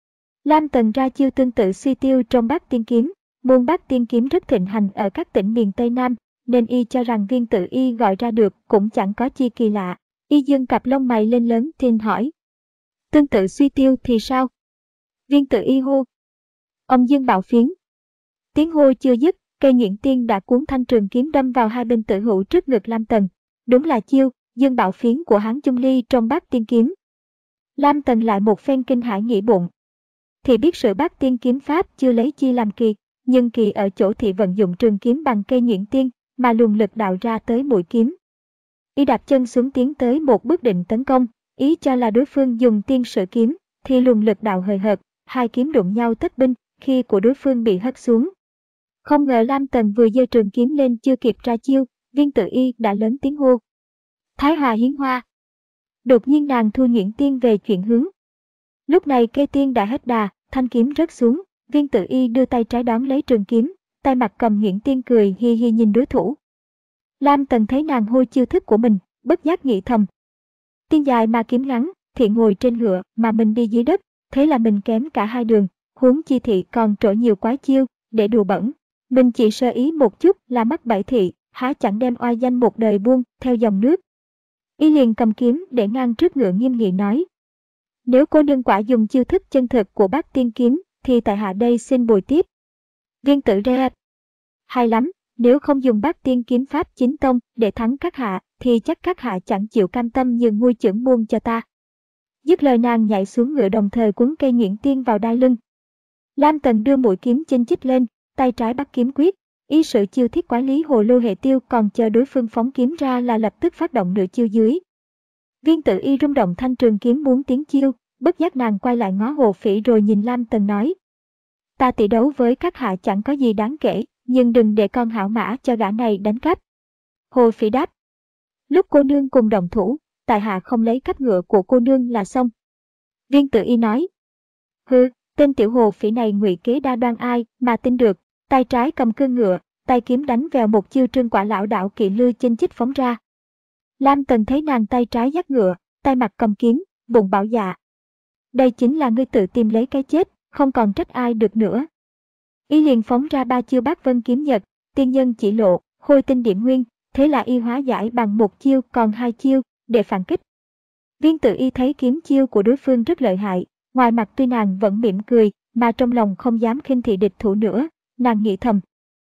S1: Lam Tần ra chiêu tương tự suy tiêu trong Bát Tiên kiếm. Môn Bát Tiên kiếm rất thịnh hành ở các tỉnh miền Tây Nam, nên y cho rằng Viên Tử Y gọi ra được cũng chẳng có chi kỳ lạ. Y dương cặp lông mày lên lớn thiên hỏi. Tương tự suy tiêu thì sao? Viên Tử Y hô. Ông dương bạo phiến. Tiếng hô chưa dứt, cây nhuyễn tiên đã cuốn thanh trường kiếm đâm vào hai bên tử hữu trước ngực Lam Tần. Đúng là chiêu dương bạo phiến của Hán Chung Ly trong Bát Tiên kiếm. Lam Tần lại một phen kinh hãi nghĩ bụng. Thì biết sự Bát Tiên kiếm pháp chưa lấy chi làm kỳ, nhưng kỳ ở chỗ thị vận dụng trường kiếm bằng cây nhuyễn tiên, mà luồng lực đạo ra tới mũi kiếm. Y đạp chân xuống tiến tới một bước định tấn công, ý cho là đối phương dùng tiên sử kiếm, thì luồng lực đạo hời hợt, hai kiếm đụng nhau tất binh, khi của đối phương bị hất xuống. Không ngờ Lam Tần vừa giơ trường kiếm lên chưa kịp ra chiêu, Viên Tự Y đã lớn tiếng hô: Thái Hòa hiến hoa. Đột nhiên nàng thu nhuyễn tiên về chuyển hướng. Lúc này cây tiên đã hết đà, thanh kiếm rớt xuống, Viên Tự Y đưa tay trái đón lấy trường kiếm, tay mặt cầm nhuyễn tiên cười hi hi nhìn đối thủ. Lam Tần thấy nàng hô chiêu thức của mình, bất giác nghĩ thầm: tiên dài mà kiếm ngắn, thị ngồi trên ngựa mà mình đi dưới đất, thế là mình kém cả hai đường, huống chi thị còn trổ nhiều quái chiêu, để đùa bẩn. Mình chỉ sơ ý một chút là mắc bẫy thị, há chẳng đem oai danh một đời buông theo dòng nước. Y liền cầm kiếm để ngang trước ngựa nghiêm nghị nói: Nếu cô nương quả dùng chiêu thức chân thực của bát tiên kiếm, thì tại hạ đây xin bồi tiếp. Viên Tử re: Hay lắm, nếu không dùng bát tiên kiếm pháp chính tông để thắng các hạ, thì chắc các hạ chẳng chịu cam tâm nhường ngôi chưởng môn cho ta. Dứt lời nàng nhảy xuống ngựa đồng thời quấn cây nhuyễn tiên vào đai lưng. Lam Tần đưa mũi kiếm chinh chích lên, tay trái bắt kiếm quyết, y sử chiêu thiết quái lý hồ lô hệ tiêu, còn chờ đối phương phóng kiếm ra là lập tức phát động nửa chiêu dưới. Viên Tự Y rung động thanh trường kiếm muốn tiến chiêu, bất giác nàng quay lại ngó Hồ Phỉ rồi nhìn Lam Tần nói: Ta tỷ đấu với các hạ chẳng có gì đáng kể, nhưng đừng để con hảo mã cho gã này đánh cắp. Hồ Phỉ đáp: Lúc cô nương cùng động thủ, tại hạ không lấy cắp ngựa của cô nương là xong. Viên Tự Y nói: Hừ, tên tiểu Hồ Phỉ này ngụy kế đa đoan ai mà tin được. Tay trái cầm cương ngựa, tay kiếm đánh vèo một chiêu trương quả lão đảo kỵ lư chinh chích phóng ra. Lam Tần thấy nàng tay trái dắt ngựa, tay mặt cầm kiếm, bụng bảo dạ: Đây chính là ngươi tự tìm lấy cái chết, không còn trách ai được nữa. Y liền phóng ra ba chiêu bát vân kiếm nhật, tiên nhân chỉ lộ, khôi tinh điểm nguyên, thế là y hóa giải bằng một chiêu còn hai chiêu, để phản kích. Viên Tự Y thấy kiếm chiêu của đối phương rất lợi hại, ngoài mặt tuy nàng vẫn mỉm cười, mà trong lòng không dám khinh thị địch thủ nữa. Nàng nghĩ thầm: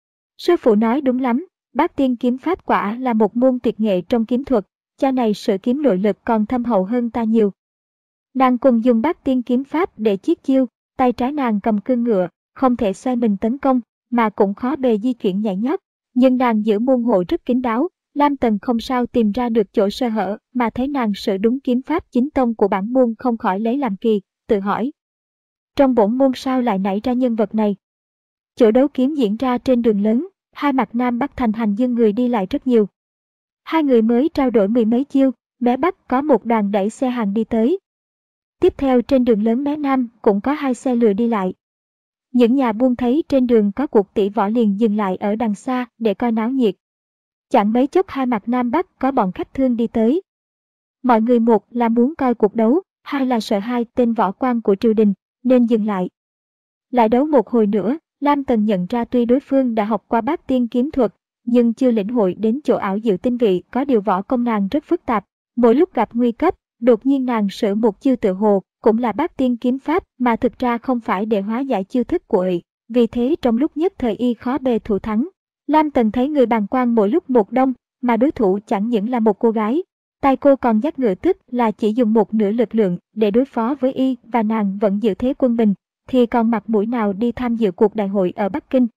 S1: Sư phụ nói đúng lắm, bát tiên kiếm pháp quả là một môn tuyệt nghệ trong kiếm thuật, cha này sử kiếm nội lực còn thâm hậu hơn ta nhiều. Nàng cùng dùng bát tiên kiếm pháp để chiết chiêu, tay trái nàng cầm cương ngựa, không thể xoay mình tấn công, mà cũng khó bề di chuyển nhảy nhót, nhưng nàng giữ môn hộ rất kín đáo. Lam Tần không sao tìm ra được chỗ sơ hở, mà thấy nàng sử đúng kiếm pháp chính tông của bản môn không khỏi lấy làm kỳ, tự hỏi: Trong bổn môn sao lại nảy ra nhân vật này? Chỗ đấu kiếm diễn ra trên đường lớn, hai mặt Nam Bắc thành hành dương người đi lại rất nhiều. Hai người mới trao đổi mười mấy chiêu, mé Bắc có một đoàn đẩy xe hàng đi tới. Tiếp theo trên đường lớn mé Nam cũng có hai xe lừa đi lại. Những nhà buôn thấy trên đường có cuộc tỷ võ liền dừng lại ở đằng xa để coi náo nhiệt. Chẳng mấy chốc hai mặt Nam Bắc có bọn khách thương đi tới. Mọi người một là muốn coi cuộc đấu, hai là sợ hai tên võ quan của triều đình, nên dừng lại. Lại đấu một hồi nữa, Lam Tần nhận ra tuy đối phương đã học qua bát tiên kiếm thuật, nhưng chưa lĩnh hội đến chỗ ảo diệu tinh vị, có điều võ công nàng rất phức tạp. Mỗi lúc gặp nguy cấp, đột nhiên nàng sử một chiêu tự hồ, cũng là bát tiên kiếm pháp mà thực ra không phải để hóa giải chiêu thức của y. Vì thế trong lúc nhất thời y khó bề thủ thắng. Lam Tần thấy người bàng quan mỗi lúc một đông, mà đối thủ chẳng những là một cô gái. Tay cô còn dắt ngựa, tức là chỉ dùng một nửa lực lượng để đối phó với y, và nàng vẫn giữ thế quân bình, thì còn mặt mũi nào đi tham dự cuộc đại hội ở Bắc Kinh.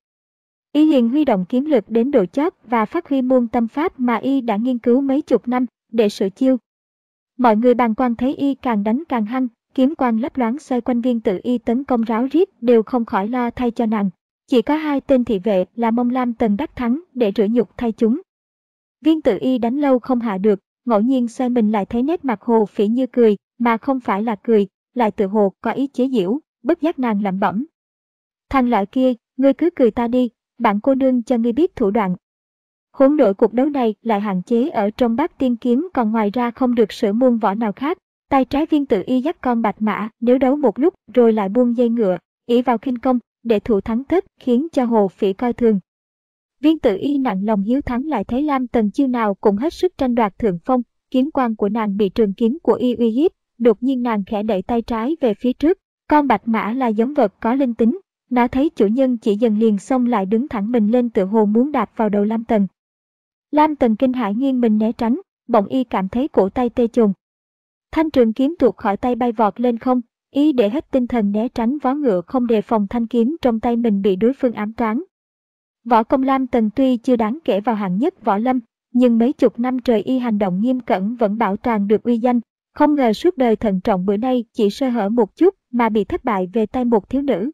S1: Y liền huy động kiếm lực đến độ chót và phát huy môn tâm pháp mà y đã nghiên cứu mấy chục năm để sử chiêu. Mọi người bàng quan thấy y càng đánh càng hăng, kiếm quang lấp loáng xoay quanh Viên Tự Y tấn công ráo riết, đều không khỏi lo thay cho nàng. Chỉ có hai tên thị vệ là mong Lam Tần đắc thắng để rửa nhục thay chúng. Viên Tự Y đánh lâu không hạ được, ngẫu nhiên xoay mình lại thấy nét mặt Hồ Phỉ như cười, mà không phải là cười, lại tự hồ có ý chế giễu, bất giác nàng lẩm bẩm: Thằng lợi kia, ngươi cứ cười ta đi, bản cô nương cho ngươi biết thủ đoạn. Hỗn đội cuộc đấu này lại hạn chế ở trong bát tiên kiếm, còn ngoài ra không được sử môn võ nào khác. Tay trái Viên Tự Y dắt con bạch mã, nếu đấu một lúc rồi lại buông dây ngựa, ỷ vào khinh công để thủ thắng tất, khiến cho Hồ Phỉ coi thường. Viên Tự Y nặng lòng hiếu thắng, lại thấy Lam Tần chiêu nào cũng hết sức tranh đoạt thượng phong, kiếm quang của nàng bị trường kiếm của y uy hiếp, đột nhiên nàng khẽ đẩy tay trái về phía trước. Con bạch mã là giống vật có linh tính, nó thấy chủ nhân chỉ dần liền xông lại đứng thẳng mình lên, tựa hồ muốn đạp vào đầu Lam Tần. Lam Tần kinh hãi nghiêng mình né tránh, bỗng y cảm thấy cổ tay tê chồn. Thanh trường kiếm tuột khỏi tay bay vọt lên không, y để hết tinh thần né tránh vó ngựa, không đề phòng thanh kiếm trong tay mình bị đối phương ám toán. Võ công Lam Tần tuy chưa đáng kể vào hạng nhất võ lâm, nhưng mấy chục năm trời y hành động nghiêm cẩn vẫn bảo toàn được uy danh. Không ngờ suốt đời thận trọng bữa nay chỉ sơ hở một chút mà bị thất bại về tay một thiếu nữ.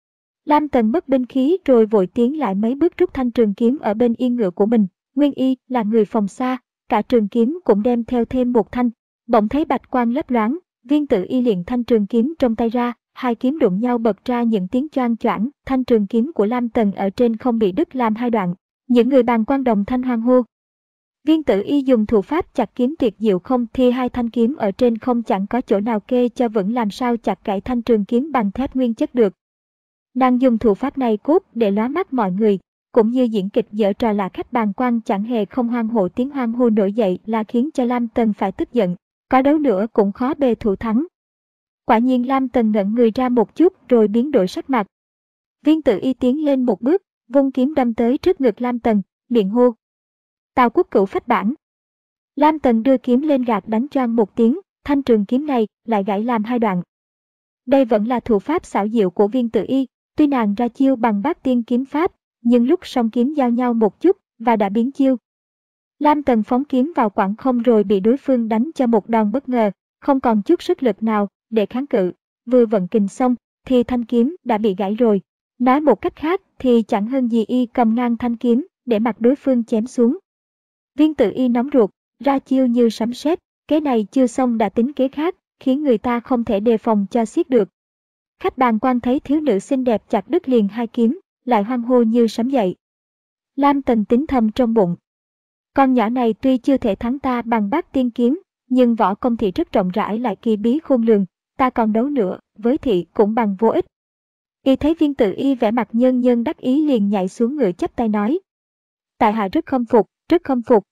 S1: Lam Tần mất binh khí rồi vội tiến lại mấy bước rút thanh trường kiếm ở bên yên ngựa của mình. Nguyên y là người phòng xa, cả trường kiếm cũng đem theo thêm một thanh. Bỗng thấy bạch quang lấp loáng, Viên Tử Y liền thanh trường kiếm trong tay ra, hai kiếm đụng nhau bật ra những tiếng choang choảng, thanh trường kiếm của Lam Tần ở trên không bị đứt làm hai đoạn. Những người bàn quan đồng thanh hoan hô. Viên Tử Y dùng thủ pháp chặt kiếm tuyệt diệu không thì hai thanh kiếm ở trên không chẳng có chỗ nào kê cho vững, làm sao chặt gãy thanh trường kiếm bằng thép nguyên chất được. Nàng dùng thủ pháp này cốt để lóa mắt mọi người, cũng như diễn kịch giở trò là khách bàn quan chẳng hề không hoan hô, tiếng hoan hô nổi dậy là khiến cho Lam Tần phải tức giận, có đấu nữa cũng khó bề thủ thắng. Quả nhiên Lam Tần ngẩn người ra một chút rồi biến đổi sắc mặt. Viên Tử Y tiến lên một bước, vung kiếm đâm tới trước ngực Lam Tần, miệng hô. Tào Quốc Cửu phách bản. Lam Tần đưa kiếm lên gạt đánh choang một tiếng, thanh trường kiếm này lại gãy làm hai đoạn. Đây vẫn là thủ pháp xảo diệu của Viên Tử Y, tuy nàng ra chiêu bằng bát tiên kiếm pháp, nhưng lúc song kiếm giao nhau một chút và đã biến chiêu. Lam Tần phóng kiếm vào quãng không rồi bị đối phương đánh cho một đòn bất ngờ, không còn chút sức lực nào để kháng cự, vừa vận kình xong thì thanh kiếm đã bị gãy rồi. Nói một cách khác thì chẳng hơn gì y cầm ngang thanh kiếm để mặc đối phương chém xuống. Viên Tử Y nóng ruột, ra chiêu như sấm sét, kế này chưa xong đã tính kế khác, khiến người ta không thể đề phòng cho xiết được. Khách bàn quan thấy thiếu nữ xinh đẹp chặt đứt liền hai kiếm, lại hoan hô như sấm dậy. Lam Tần tính thầm trong bụng. Con nhỏ này tuy chưa thể thắng ta bằng bát tiên kiếm, nhưng võ công thị rất rộng rãi lại kỳ bí khôn lường, ta còn đấu nữa, với thị cũng bằng vô ích. Y thấy Viên Tử Y vẻ mặt nhân nhân đắc ý liền nhảy xuống ngựa chắp tay nói. Tại hạ rất khâm phục, rất khâm phục.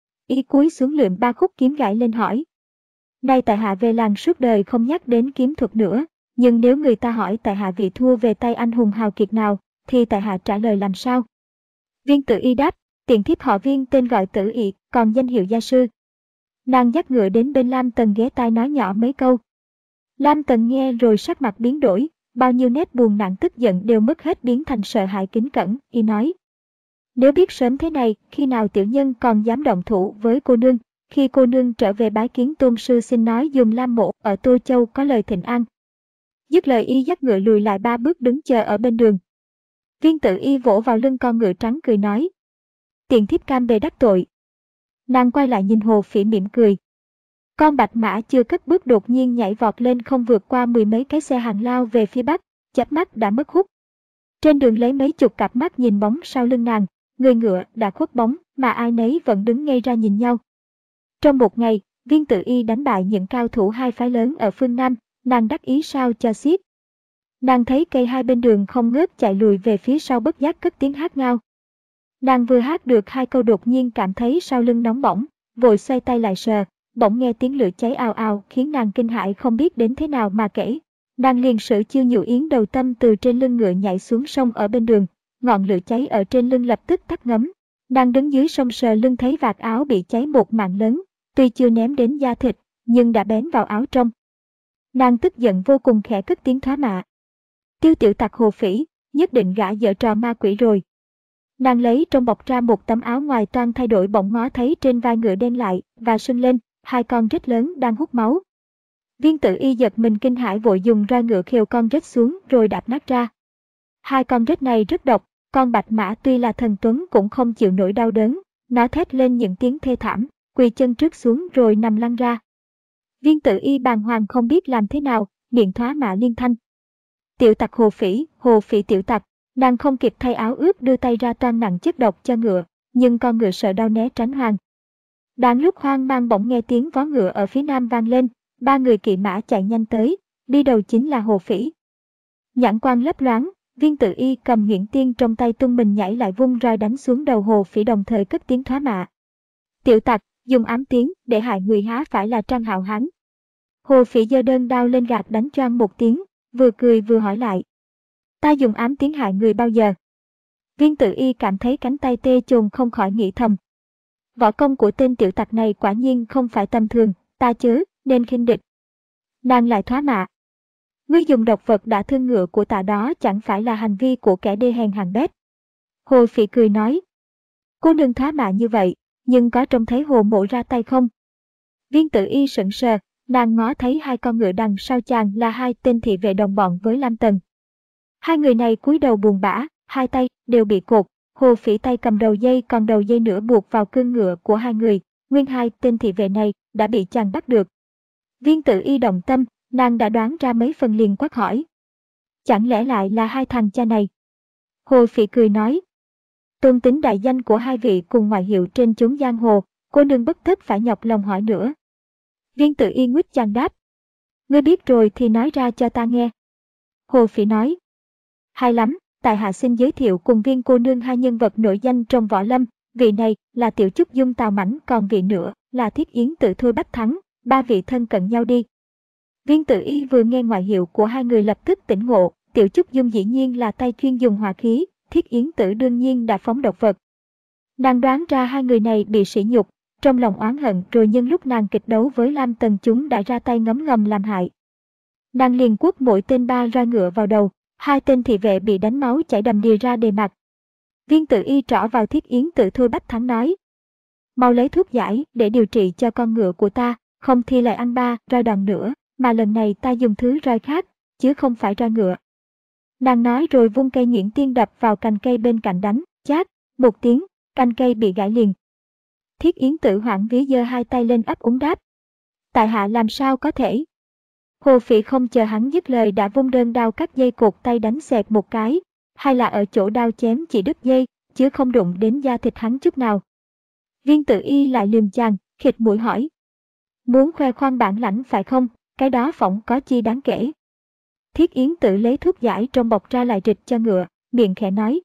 S1: Y cúi xuống lượm ba khúc kiếm gãy lên hỏi. Nay tại hạ về làng suốt đời không nhắc đến kiếm thuật nữa, nhưng nếu người ta hỏi tại hạ vị thua về tay anh hùng hào kiệt nào, thì tại hạ trả lời làm sao? Viên Tử Y đáp, tiện thiếp họ Viên, tên gọi Tử Y, còn danh hiệu gia sư. Nàng dắt ngựa đến bên Lam Tần ghé tai nói nhỏ mấy câu. Lam Tần nghe rồi sắc mặt biến đổi, bao nhiêu nét buồn nặng tức giận đều mất hết biến thành sợ hãi kính cẩn. Y nói, nếu biết sớm thế này, khi nào tiểu nhân còn dám động thủ với cô nương, khi cô nương trở về bái kiến tôn sư xin nói dùng Lam mộ ở Tô Châu có lời thịnh an. Dứt lời y dắt ngựa lùi lại ba bước đứng chờ ở bên đường. Viên Tử Y vỗ vào lưng con ngựa trắng cười nói, tiện thiếp cam bề đắc tội. Nàng quay lại nhìn Hồ Phỉ mỉm cười. Con bạch mã chưa cất bước đột nhiên nhảy vọt lên không vượt qua mười mấy cái xe hàng lao về phía bắc, chớp mắt đã mất hút. Trên đường lấy mấy chục cặp mắt nhìn bóng sau lưng nàng, người ngựa đã khuất bóng mà ai nấy vẫn đứng ngây ra nhìn nhau. Trong một ngày, Viên Tử Y đánh bại những cao thủ hai phái lớn ở phương Nam, nàng đắc ý sao cho xiết. Nàng thấy cây hai bên đường không ngớt chạy lùi về phía sau, bất giác cất tiếng hát ngao. Nàng vừa hát được hai câu đột nhiên cảm thấy sau lưng nóng bỏng, vội xoay tay lại sờ, bỗng nghe tiếng lửa cháy ào ào khiến nàng kinh hãi không biết đến thế nào mà kể. Nàng liền sử chiêu Nhũ Yến Đầu Tâm từ trên lưng ngựa nhảy xuống sông ở bên đường, ngọn lửa cháy ở trên lưng lập tức tắt ngấm. Nàng đứng dưới sông sờ lưng thấy vạt áo bị cháy một mảng lớn, tuy chưa ném đến da thịt, nhưng đã bén vào áo trong. Nàng tức giận vô cùng khẽ cất tiếng thoá mạ. Tiêu tiểu tặc Hồ Phỉ, nhất định gã giở trò ma quỷ rồi. Nàng lấy trong bọc ra một tấm áo ngoài toan thay đổi, bỗng ngó thấy trên vai ngựa đen lại và sưng lên, hai con rết lớn đang hút máu. Viên Tử Y giật mình kinh hãi vội dùng roi ngựa khều con rết xuống rồi đạp nát ra. Hai con rết này rất độc, con bạch mã tuy là thần tuấn cũng không chịu nổi đau đớn, nó thét lên những tiếng thê thảm, quỳ chân trước xuống rồi nằm lăn ra. Viên Tử Y bàng hoàng không biết làm thế nào, miệng thoá mạ liên thanh. Tiểu tặc Hồ Phỉ, Hồ Phỉ tiểu tặc. Nàng không kịp thay áo ướt đưa tay ra toan nặng chất độc cho ngựa, nhưng con ngựa sợ đau né tránh hoàng. Đang lúc hoang mang bỗng nghe tiếng vó ngựa ở phía nam vang lên, ba người kỵ mã chạy nhanh tới, đi đầu chính là Hồ Phỉ. Nhãn quang lấp loáng, Viên Tử Y cầm nhuyễn tiên trong tay tung mình nhảy lại vung roi đánh xuống đầu Hồ Phỉ, đồng thời cất tiếng thoá mạ. Tiểu tặc, dùng ám tiếng để hại người há phải là Trang Hạo Hán. Hồ Phỉ giơ đơn đao lên gạt đánh choang một tiếng, vừa cười vừa hỏi lại. Ta dùng ám tiếng hại người bao giờ? Viên Tử Y cảm thấy cánh tay tê chồn không khỏi nghĩ thầm. Võ công của tên tiểu tặc này quả nhiên không phải tầm thường, ta chớ nên khinh địch. Nàng lại thoá mạ. Ngươi dùng độc vật đã thương ngựa của ta đó chẳng phải là hành vi của kẻ đê hèn hèn bét. Hồ Phỉ cười nói. Cô nương thoá mạ như vậy, nhưng có trông thấy Hồ mộ ra tay không? Viên Tử Y sững sờ, nàng ngó thấy hai con ngựa đằng sau chàng là hai tên thị vệ đồng bọn với Lam Tần. Hai người này cúi đầu buồn bã, hai tay đều bị cột, Hồ Phỉ tay cầm đầu dây còn đầu dây nữa buộc vào cương ngựa của hai người, nguyên hai tên thị vệ này đã bị chàng bắt được. Viên Tử Y động tâm, nàng đã đoán ra mấy phần liền quát hỏi. Chẳng lẽ lại là hai thằng cha này? Hồ Phỉ cười nói. Tôn tính đại danh của hai vị cùng ngoại hiệu trên chốn giang hồ, cô nương bất tất phải nhọc lòng hỏi nữa. Viên Tử Y nguyết chàng đáp. Ngươi biết rồi thì nói ra cho ta nghe. Hồ Phỉ nói. Hay lắm, tại hạ xin giới thiệu cùng viên cô nương hai nhân vật nổi danh trong võ lâm, vị này là Tiểu Trúc Dung Tào Mãnh, còn vị nữa là Thiết Yến Tự Thôi Bách Thắng, ba vị thân cận nhau đi. Viên Tử Y vừa nghe ngoại hiệu của hai người lập tức tỉnh ngộ, Tiểu Trúc Dung dĩ nhiên là tay chuyên dùng hỏa khí, Thiết Yến Tử đương nhiên đã phóng độc vật. Nàng đoán ra hai người này bị sỉ nhục, trong lòng oán hận rồi nhân lúc nàng kịch đấu với Lam Tần chúng đã ra tay ngấm ngầm làm hại. Nàng liền quất mỗi tên ba roi ngựa vào đầu, hai tên thị vệ bị đánh máu chảy đầm đìa ra đề mặt. Viên Tử Y trỏ vào Thiết Yến Tự Thôi Bách Thắng nói. Mau lấy thuốc giải để điều trị cho con ngựa của ta, không thì lại ăn ba roi đòn nữa, mà lần này ta dùng thứ roi khác, chứ không phải roi ngựa. Nàng nói rồi vung cây nhuyễn tiên đập vào cành cây bên cạnh đánh, chát, một tiếng, cành cây bị gãy liền. Thiết Yến Tử hoảng vía giơ hai tay lên ấp úng đáp. Tại hạ làm sao có thể? Hồ Phỉ không chờ hắn dứt lời đã vung đơn đao cắt dây cột tay đánh xẹt một cái, hay là ở chỗ đao chém chỉ đứt dây, chứ không đụng đến da thịt hắn chút nào. Viên Tử Y lại lườm chàng, khịt mũi hỏi. Muốn khoe khoang bản lãnh phải không, cái đó phỏng có chi đáng kể. Thiết Yến Tử lấy thuốc giải trong bọc ra lại rịch cho ngựa, miệng khẽ nói.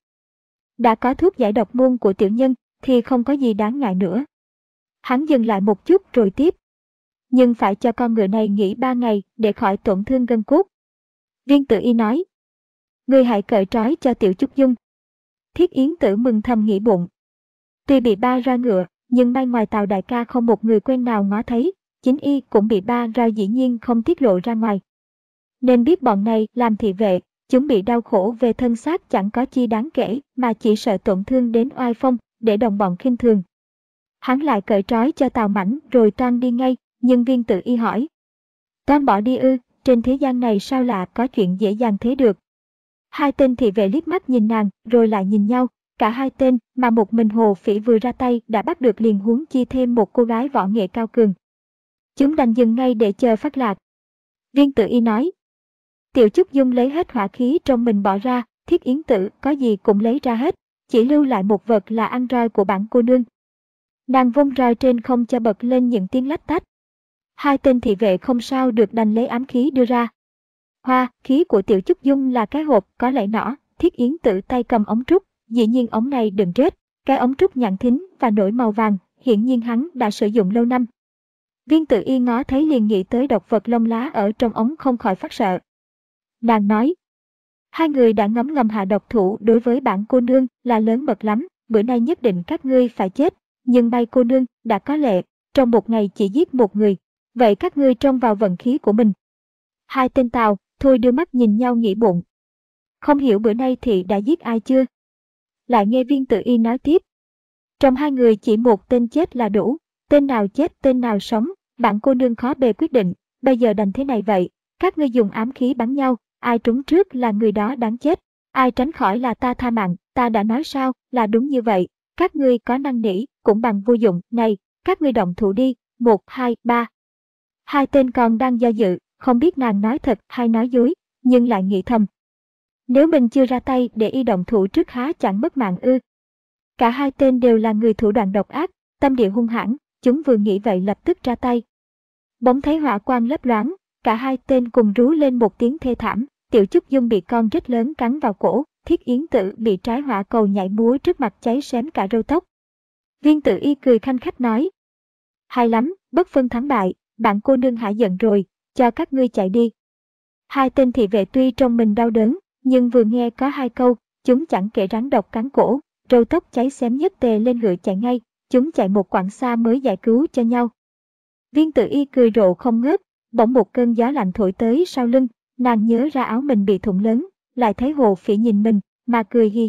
S1: Đã có thuốc giải độc môn của tiểu nhân, thì không có gì đáng ngại nữa. Hắn dừng lại một chút rồi tiếp. Nhưng phải cho con ngựa này nghỉ ba ngày để khỏi tổn thương gân cốt. Viên Tử Y nói. Ngươi hãy cởi trói cho Tiểu Trúc Dung. Thiết Yến Tử mừng thầm nghĩ bụng. Tuy bị ba roi ngựa, nhưng may ngoài Tào đại ca không một người quen nào ngó thấy, chính y cũng bị ba roi dĩ nhiên không tiết lộ ra ngoài. Nên biết bọn này làm thị vệ, chúng bị đau khổ về thân xác chẳng có chi đáng kể mà chỉ sợ tổn thương đến oai phong, để đồng bọn khinh thường. Hắn lại cởi trói cho Tào Mãnh rồi toan đi ngay, nhưng Viên Tử Y hỏi. Toan bỏ đi ư, trên thế gian này sao lạ có chuyện dễ dàng thế được. Hai tên thị vệ liếc mắt nhìn nàng rồi lại nhìn nhau, cả hai tên mà một mình Hồ Phỉ vừa ra tay đã bắt được liền huống chi thêm một cô gái võ nghệ cao cường. Chúng đành dừng ngay để chờ phát lạc. Viên Tử Y nói. Tiểu Trúc Dung lấy hết hỏa khí trong mình bỏ ra, Thiết Yến Tử có gì cũng lấy ra hết, chỉ lưu lại một vật là ăn roi của bản cô nương. Nàng vung roi trên không cho bật lên những tiếng lách tách. Hai tên thị vệ không sao được đành lấy ám khí đưa ra. Hoa, khí của Tiểu Trúc Dung là cái hộp có lẫy nỏ, Thiết Yến Tử tay cầm ống trúc, dĩ nhiên ống này đừng rết, cái ống trúc nhẵn thính và nổi màu vàng, hiển nhiên hắn đã sử dụng lâu năm. Viên Tử Y ngó thấy liền nghĩ tới độc vật lông lá ở trong ống không khỏi phát sợ. Nàng nói, hai người đã ngấm ngầm hạ độc thủ đối với bản cô nương là lớn mật lắm, bữa nay nhất định các ngươi phải chết, nhưng bay cô nương đã có lệ, trong một ngày chỉ giết một người, vậy các ngươi trông vào vận khí của mình. Hai tên Tào thôi đưa mắt nhìn nhau nghĩ bụng. Không hiểu bữa nay thì đã giết ai chưa? Lại nghe Viên Tử Y nói tiếp. Trong hai người chỉ một tên chết là đủ, tên nào chết tên nào sống, bản cô nương khó bề quyết định, bây giờ đành thế này vậy, các ngươi dùng ám khí bắn nhau, ai trúng trước là người đó đáng chết, ai tránh khỏi là ta tha mạng, ta đã nói sao là đúng như vậy, các ngươi có năn nỉ cũng bằng vô dụng, này, các ngươi động thủ đi, một, hai, ba. Hai tên còn đang do dự, không biết nàng nói thật hay nói dối, nhưng lại nghĩ thầm. Nếu mình chưa ra tay để y động thủ trước há chẳng mất mạng ư. Cả hai tên đều là người thủ đoạn độc ác, tâm địa hung hãn, chúng vừa nghĩ vậy lập tức ra tay. Bỗng thấy hỏa quang lấp loáng, cả hai tên cùng rú lên một tiếng thê thảm, Tiểu Trúc Dung bị con rết lớn cắn vào cổ, Thiết Yến Tử bị trái hỏa cầu nhảy múa trước mặt cháy xém cả râu tóc. Viên Tử Y cười khanh khách nói. Hay lắm, bất phân thắng bại, bạn cô nương hả giận rồi, cho các ngươi chạy đi. Hai tên thị vệ tuy trong mình đau đớn, nhưng vừa nghe có hai câu, chúng chẳng kể rắn độc cắn cổ, râu tóc cháy xém nhất tề lên ngựa chạy ngay, chúng chạy một quãng xa mới giải cứu cho nhau. Viên Tử Y cười rộ không ngớt, bỗng một cơn gió lạnh thổi tới sau lưng, nàng nhớ ra áo mình bị thủng lớn, lại thấy Hồ Phỉ nhìn mình, mà cười hì hì,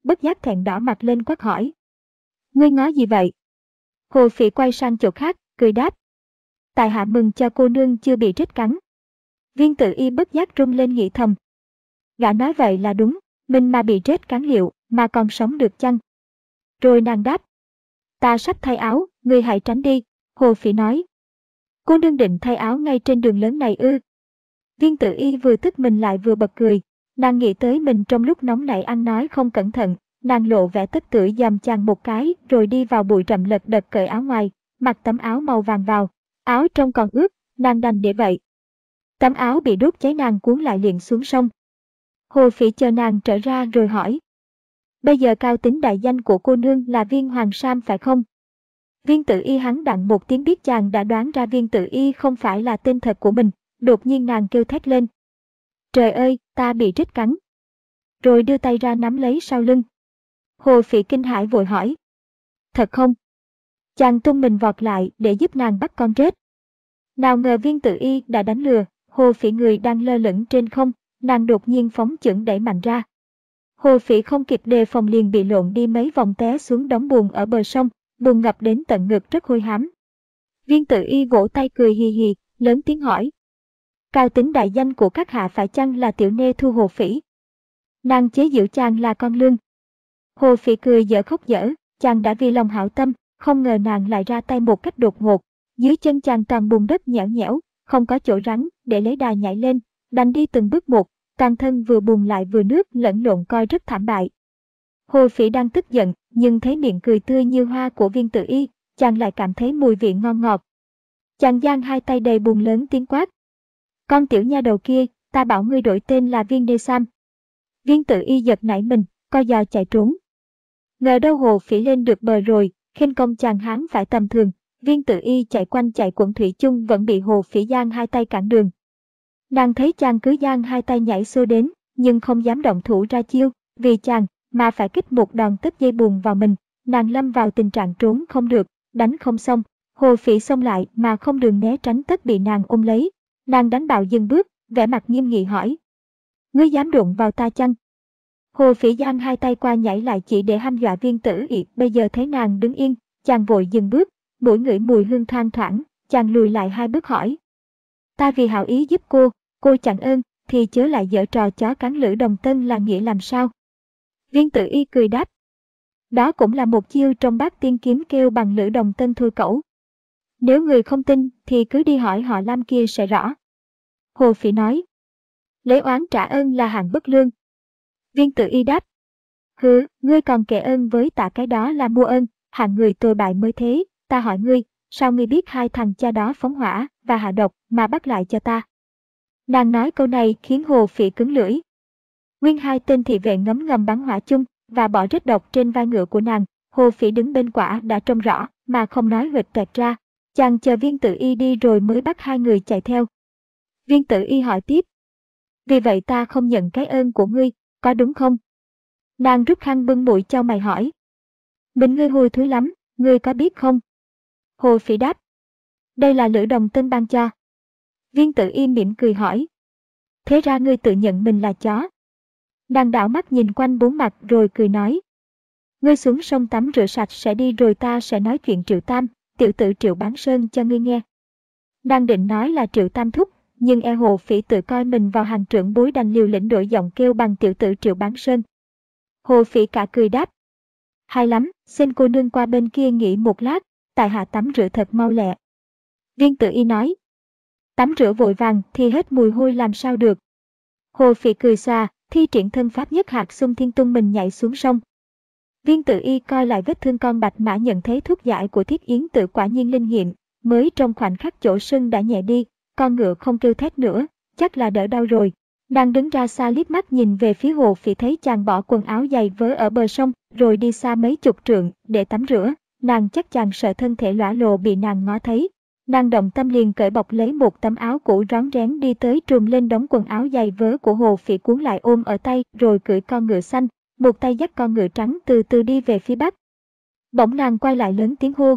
S1: bất giác thẹn đỏ mặt lên quát hỏi. Ngươi ngó gì vậy? Hồ Phỉ quay sang chỗ khác, cười đáp. Tại hạ mừng cho cô nương chưa bị rết cắn. Viên Tử Y bất giác rung lên nghĩ thầm. Gã nói vậy là đúng, mình mà bị rết cắn liệu, mà còn sống được chăng? Rồi nàng đáp. Ta sắp thay áo, ngươi hãy tránh đi, Hồ Phỉ nói. Cô nương định thay áo ngay trên đường lớn này ư? Viên Tử Y vừa tức mình lại vừa bật cười, nàng nghĩ tới mình trong lúc nóng nảy ăn nói không cẩn thận, nàng lộ vẻ tức tưởi giầm chàng một cái rồi đi vào bụi rậm lật đật cởi áo ngoài, mặc tấm áo màu vàng vào, áo trông còn ướt, nàng đành để vậy. Tấm áo bị đốt cháy nàng cuốn lại liền xuống sông. Hồ Phỉ chờ nàng trở ra rồi hỏi. Bây giờ cao tính đại danh của cô nương là Viên Hoàng Sam phải không? Viên Tử Y hắn đặng một tiếng biết chàng đã đoán ra Viên Tử Y không phải là tên thật của mình, đột nhiên nàng kêu thét lên. Trời ơi, ta bị rết cắn. Rồi đưa tay ra nắm lấy sau lưng. Hồ Phỉ kinh hãi vội hỏi. Thật không? Chàng tung mình vọt lại để giúp nàng bắt con rết. Nào ngờ Viên Tử Y đã đánh lừa, Hồ Phỉ người đang lơ lửng trên không, nàng đột nhiên phóng chưởng đẩy mạnh ra. Hồ Phỉ không kịp đề phòng liền bị lộn đi mấy vòng té xuống đống bùn ở bờ sông, bùn ngập đến tận ngực rất hôi hám. Viên Tử Y vỗ tay cười hì hì, lớn tiếng hỏi. Cao tính đại danh của các hạ phải chăng là tiểu nê Thu Hồ Phỉ? Nàng chế giễu chàng là con lương. Hồ Phỉ cười dở khóc dở, chàng đã vì lòng hảo tâm, không ngờ nàng lại ra tay một cách đột ngột. Dưới chân chàng toàn bùn đất nhão nhẽo, không có chỗ rắn để lấy đà nhảy lên, đành đi từng bước một, toàn thân vừa bùn lại vừa nước lẫn lộn coi rất thảm bại. Hồ Phỉ đang tức giận, nhưng thấy miệng cười tươi như hoa của Viên Tử Y, chàng lại cảm thấy mùi vị ngon ngọt. Chàng giang hai tay đầy bùn lớn tiếng quát. Con tiểu nha đầu kia, ta bảo ngươi đổi tên là Viên Đê Sam. Viên Tử Y giật nảy mình, co giò chạy trốn. Ngờ đâu Hồ Phỉ lên được bờ rồi, khinh công chàng hán phải tầm thường, Viên Tử Y chạy quanh chạy quẩn thủy chung vẫn bị Hồ Phỉ giang hai tay cản đường. Nàng thấy chàng cứ giang hai tay nhảy xô đến, nhưng không dám động thủ ra chiêu, vì chàng mà phải kích một đòn tất dây bùn vào mình, nàng lâm vào tình trạng trốn không được, đánh không xong, Hồ Phỉ xông lại mà không đường né tránh tất bị nàng ôm lấy. Nàng đánh bạo dừng bước, vẻ mặt nghiêm nghị hỏi. Ngươi dám đụng vào ta chăng? Hồ Phỉ giang hai tay qua nhảy lại chỉ để hăm dọa Viên Tử Y, bây giờ thấy nàng đứng yên, chàng vội dừng bước, mũi ngửi mùi hương thoang thoảng, chàng lùi lại hai bước hỏi. Ta vì hảo ý giúp cô, cô chẳng ơn, thì chớ lại giở trò chó cắn lữ đồng tân là nghĩa làm sao? Viên Tử Y cười đáp. Đó cũng là một chiêu trong bát tiên kiếm kêu bằng lữ đồng tân thôi cẩu. Nếu người không tin thì cứ đi hỏi họ Lam kia sẽ rõ. Hồ Phỉ nói. Lấy oán trả ơn là hạng bất lương. Viên Tử Y đáp. Hứ, ngươi còn kể ơn với ta cái đó là mua ơn, hạng người tồi bại mới thế, ta hỏi ngươi, sao ngươi biết hai thằng cha đó phóng hỏa và hạ độc mà bắt lại cho ta? Nàng nói câu này khiến Hồ Phỉ cứng lưỡi. Nguyên hai tên thị vệ ngấm ngầm bắn hỏa chung và bỏ rết độc trên vai ngựa của nàng, Hồ Phỉ đứng bên quả đã trông rõ mà không nói huỵch toẹt ra. Chàng chờ Viên Tử Y đi rồi mới bắt hai người chạy theo. Viên Tử Y hỏi tiếp. Vì vậy ta không nhận cái ơn của ngươi, có đúng không? Nàng rút khăn bưng mũi cho mày hỏi. Mình ngươi hôi thối lắm, ngươi có biết không? Hồ Phỉ đáp. Đây là lữ đồng tân ban cho. Viên Tử Y mỉm cười hỏi. Thế ra ngươi tự nhận mình là chó. Nàng đảo mắt nhìn quanh bốn mặt rồi cười nói. Ngươi xuống sông tắm rửa sạch sẽ đi rồi ta sẽ nói chuyện Triệu Tam, tiểu tử Triệu Bán Sơn cho ngươi nghe. Đang định nói là Triệu Tam thúc, nhưng e Hồ Phỉ tự coi mình vào hàng trưởng bối đành liều lĩnh đổi giọng kêu bằng tiểu tử Triệu Bán Sơn. Hồ Phỉ cả cười đáp. Hay lắm, xin cô nương qua bên kia nghỉ một lát, tại hạ tắm rửa thật mau lẹ. Viên Tử Y nói. Tắm rửa vội vàng thì hết mùi hôi làm sao được. Hồ Phỉ cười xòa, thi triển thân pháp nhất hạt xung thiên tung mình nhảy xuống sông. Viên Tử Y coi lại vết thương con bạch mã nhận thấy thuốc giải của Thiết Yến Tự quả nhiên linh nghiệm, mới trong khoảnh khắc chỗ sưng đã nhẹ đi, con ngựa không kêu thét nữa, chắc là đỡ đau rồi. Nàng đứng ra xa liếc mắt nhìn về phía Hồ Phỉ thấy chàng bỏ quần áo giày vớ ở bờ sông, rồi đi xa mấy chục trượng để tắm rửa, nàng chắc chàng sợ thân thể lõa lồ bị nàng ngó thấy. Nàng động tâm liền cởi bọc lấy một tấm áo cũ rón rén đi tới trùm lên đống quần áo giày vớ của Hồ Phỉ cuốn lại ôm ở tay rồi cưỡi con ngựa xanh, một tay dắt con ngựa trắng từ từ đi về phía bắc. Bỗng nàng quay lại lớn tiếng hô.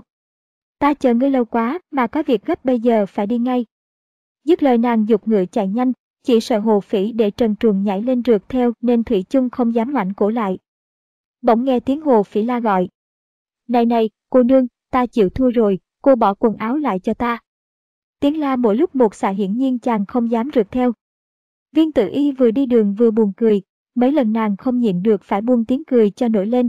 S1: Ta chờ ngươi lâu quá mà có việc gấp bây giờ phải đi ngay. Dứt lời nàng giục ngựa chạy nhanh, chỉ sợ Hồ Phỉ để trần truồng nhảy lên rượt theo nên thủy chung không dám ngoảnh cổ lại. Bỗng nghe tiếng Hồ Phỉ la gọi. Này này, cô nương, ta chịu thua rồi, cô bỏ quần áo lại cho ta. Tiếng la mỗi lúc một xạ, hiển nhiên chàng không dám rượt theo. Viên Tử Y vừa đi đường vừa buồn cười, mấy lần nàng không nhịn được phải buông tiếng cười cho nổi lên.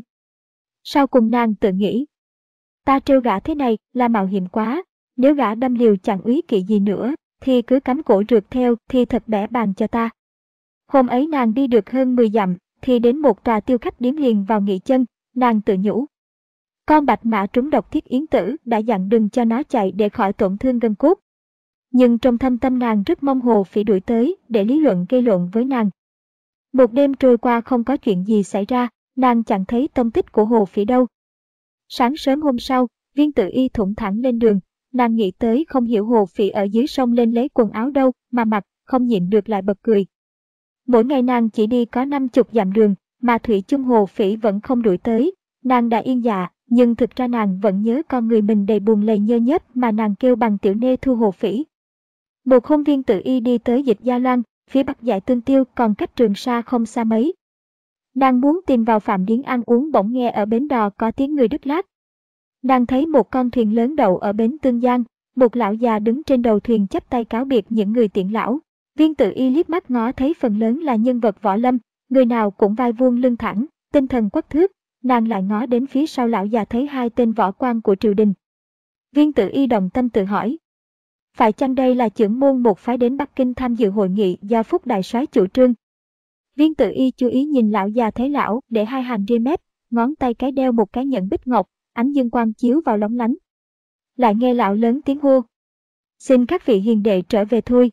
S1: Sau cùng nàng tự nghĩ, ta trêu gã thế này là mạo hiểm quá, nếu gã đâm liều chẳng úy kỵ gì nữa, thì cứ cắm cổ rượt theo thì thật bẽ bàng cho ta. Hôm ấy nàng đi được hơn mười dặm, thì đến một tòa tiêu khách điếm liền vào nghỉ chân, nàng tự nhủ. Con bạch mã trúng độc Thiết Yến Tử đã dặn đừng cho nó chạy để khỏi tổn thương gân cốt. Nhưng trong thâm tâm nàng rất mong Hồ Phỉ đuổi tới để lý luận gây lộn với nàng. Một đêm trôi qua không có chuyện gì xảy ra, nàng chẳng thấy tông tích của Hồ Phỉ đâu. Sáng sớm hôm sau, Viên Tử Y thủng thẳng lên đường, nàng nghĩ tới không hiểu Hồ Phỉ ở dưới sông lên lấy quần áo đâu mà mặc, không nhịn được lại bật cười. Mỗi ngày nàng chỉ đi có năm chục dặm đường, mà thủy chung Hồ Phỉ vẫn không đuổi tới. Nàng đã yên dạ, nhưng thực ra nàng vẫn nhớ con người mình đầy buồn lầy nhơ nhớp mà nàng kêu bằng tiểu nê thu Hồ Phỉ. Một hôm Viên Tử Y đi tới Dịch Gia Loan, phía bắc dải Tương Tiêu còn cách Trường Sa không xa mấy. Nàng muốn tìm vào Phạm Điếm ăn uống, bỗng nghe ở bến đò có tiếng người đứt lát. Nàng thấy một con thuyền lớn đậu ở bến Tương Giang, một lão già đứng trên đầu thuyền chắp tay cáo biệt những người tiễn lão. Viên Tử Y liếc mắt ngó thấy phần lớn là nhân vật võ lâm, người nào cũng vai vuông lưng thẳng, tinh thần quắc thước. Nàng lại ngó đến phía sau lão già thấy hai tên võ quan của triều đình. Viên Tử Y động tâm tự hỏi, phải chăng đây là chưởng môn một phái đến Bắc Kinh tham dự hội nghị do Phúc Đại Soái chủ trương? Viên Tử Y chú ý nhìn lão già, thấy lão để hai hàng ria mép, ngón tay cái đeo một cái nhẫn bích ngọc, ánh dương quang chiếu vào lóng lánh. Lại nghe lão lớn tiếng hô, xin các vị hiền đệ trở về thôi.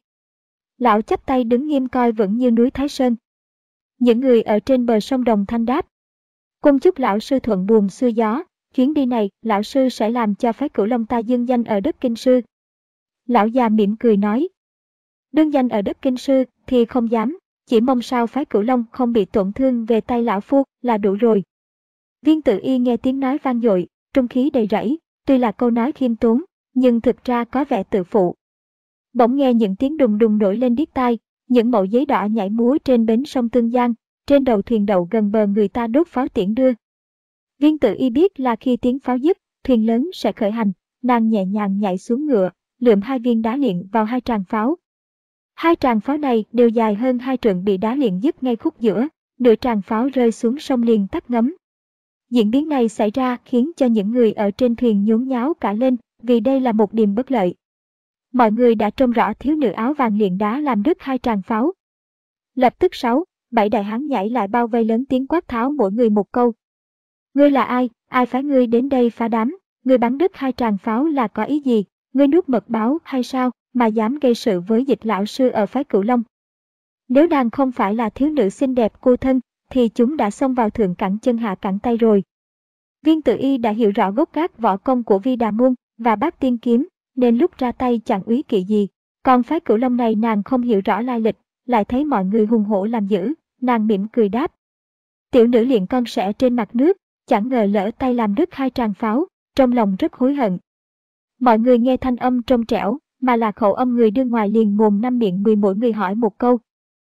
S1: Lão chắp tay đứng nghiêm coi vững như núi Thái Sơn. Những người ở trên bờ sông đồng thanh đáp, cung chúc lão sư thuận buồm xuôi gió, chuyến đi này lão sư sẽ làm cho phái Cửu Long ta dương danh ở đất Kinh Sư. Lão già mỉm cười nói, đương danh ở đất Kinh Sư thì không dám, chỉ mong sao phái Cửu Long không bị tổn thương về tay lão phu là đủ rồi. Viên Tử Y nghe tiếng nói vang dội, trung khí đầy rẫy, tuy là câu nói khiêm tốn, nhưng thực ra có vẻ tự phụ. Bỗng nghe những tiếng đùng đùng nổi lên điếc tai, những mẩu giấy đỏ nhảy múa trên bến sông Tương Giang, trên đầu thuyền đậu gần bờ người ta đốt pháo tiễn đưa. Viên Tử Y biết là khi tiếng pháo dứt, thuyền lớn sẽ khởi hành, nàng nhẹ nhàng nhảy xuống ngựa, lượm hai viên đá luyện vào hai tràng pháo. Hai tràng pháo này đều dài hơn hai trượng, bị đá luyện dứt ngay khúc giữa, nửa tràng pháo rơi xuống sông liền tắt ngấm. Diễn biến này xảy ra khiến cho những người ở trên thuyền nhốn nháo cả lên, vì đây là một điểm bất lợi. Mọi người đã trông rõ thiếu nữ áo vàng luyện đá làm đứt hai tràng pháo. Lập tức sáu, bảy đại hán nhảy lại bao vây, lớn tiếng quát tháo mỗi người một câu. Ngươi là ai, ai phái ngươi đến đây phá đám, ngươi bắn đứt hai tràng pháo là có ý gì, ngươi nuốt mật báo hay sao mà dám gây sự với Dịch lão sư ở phái Cửu Long? Nếu nàng không phải là thiếu nữ xinh đẹp cô thân, thì chúng đã xông vào thượng cẳng chân hạ cẳng tay rồi. Viên Tử Y đã hiểu rõ gốc gác võ công của Vi Đà Môn và Bát Tiên Kiếm, nên lúc ra tay chẳng úy kỵ gì. Còn phái Cửu Long này nàng không hiểu rõ lai lịch, lại thấy mọi người hùng hổ làm dữ, nàng mỉm cười đáp. Tiểu nữ luyện con sẻ trên mặt nước, chẳng ngờ lỡ tay làm đứt hai tràng pháo, trong lòng rất hối hận. Mọi người nghe thanh âm trong trẻo, mà là khẩu âm người đưa ngoài, liền mồm năm miệng mười mỗi người hỏi một câu.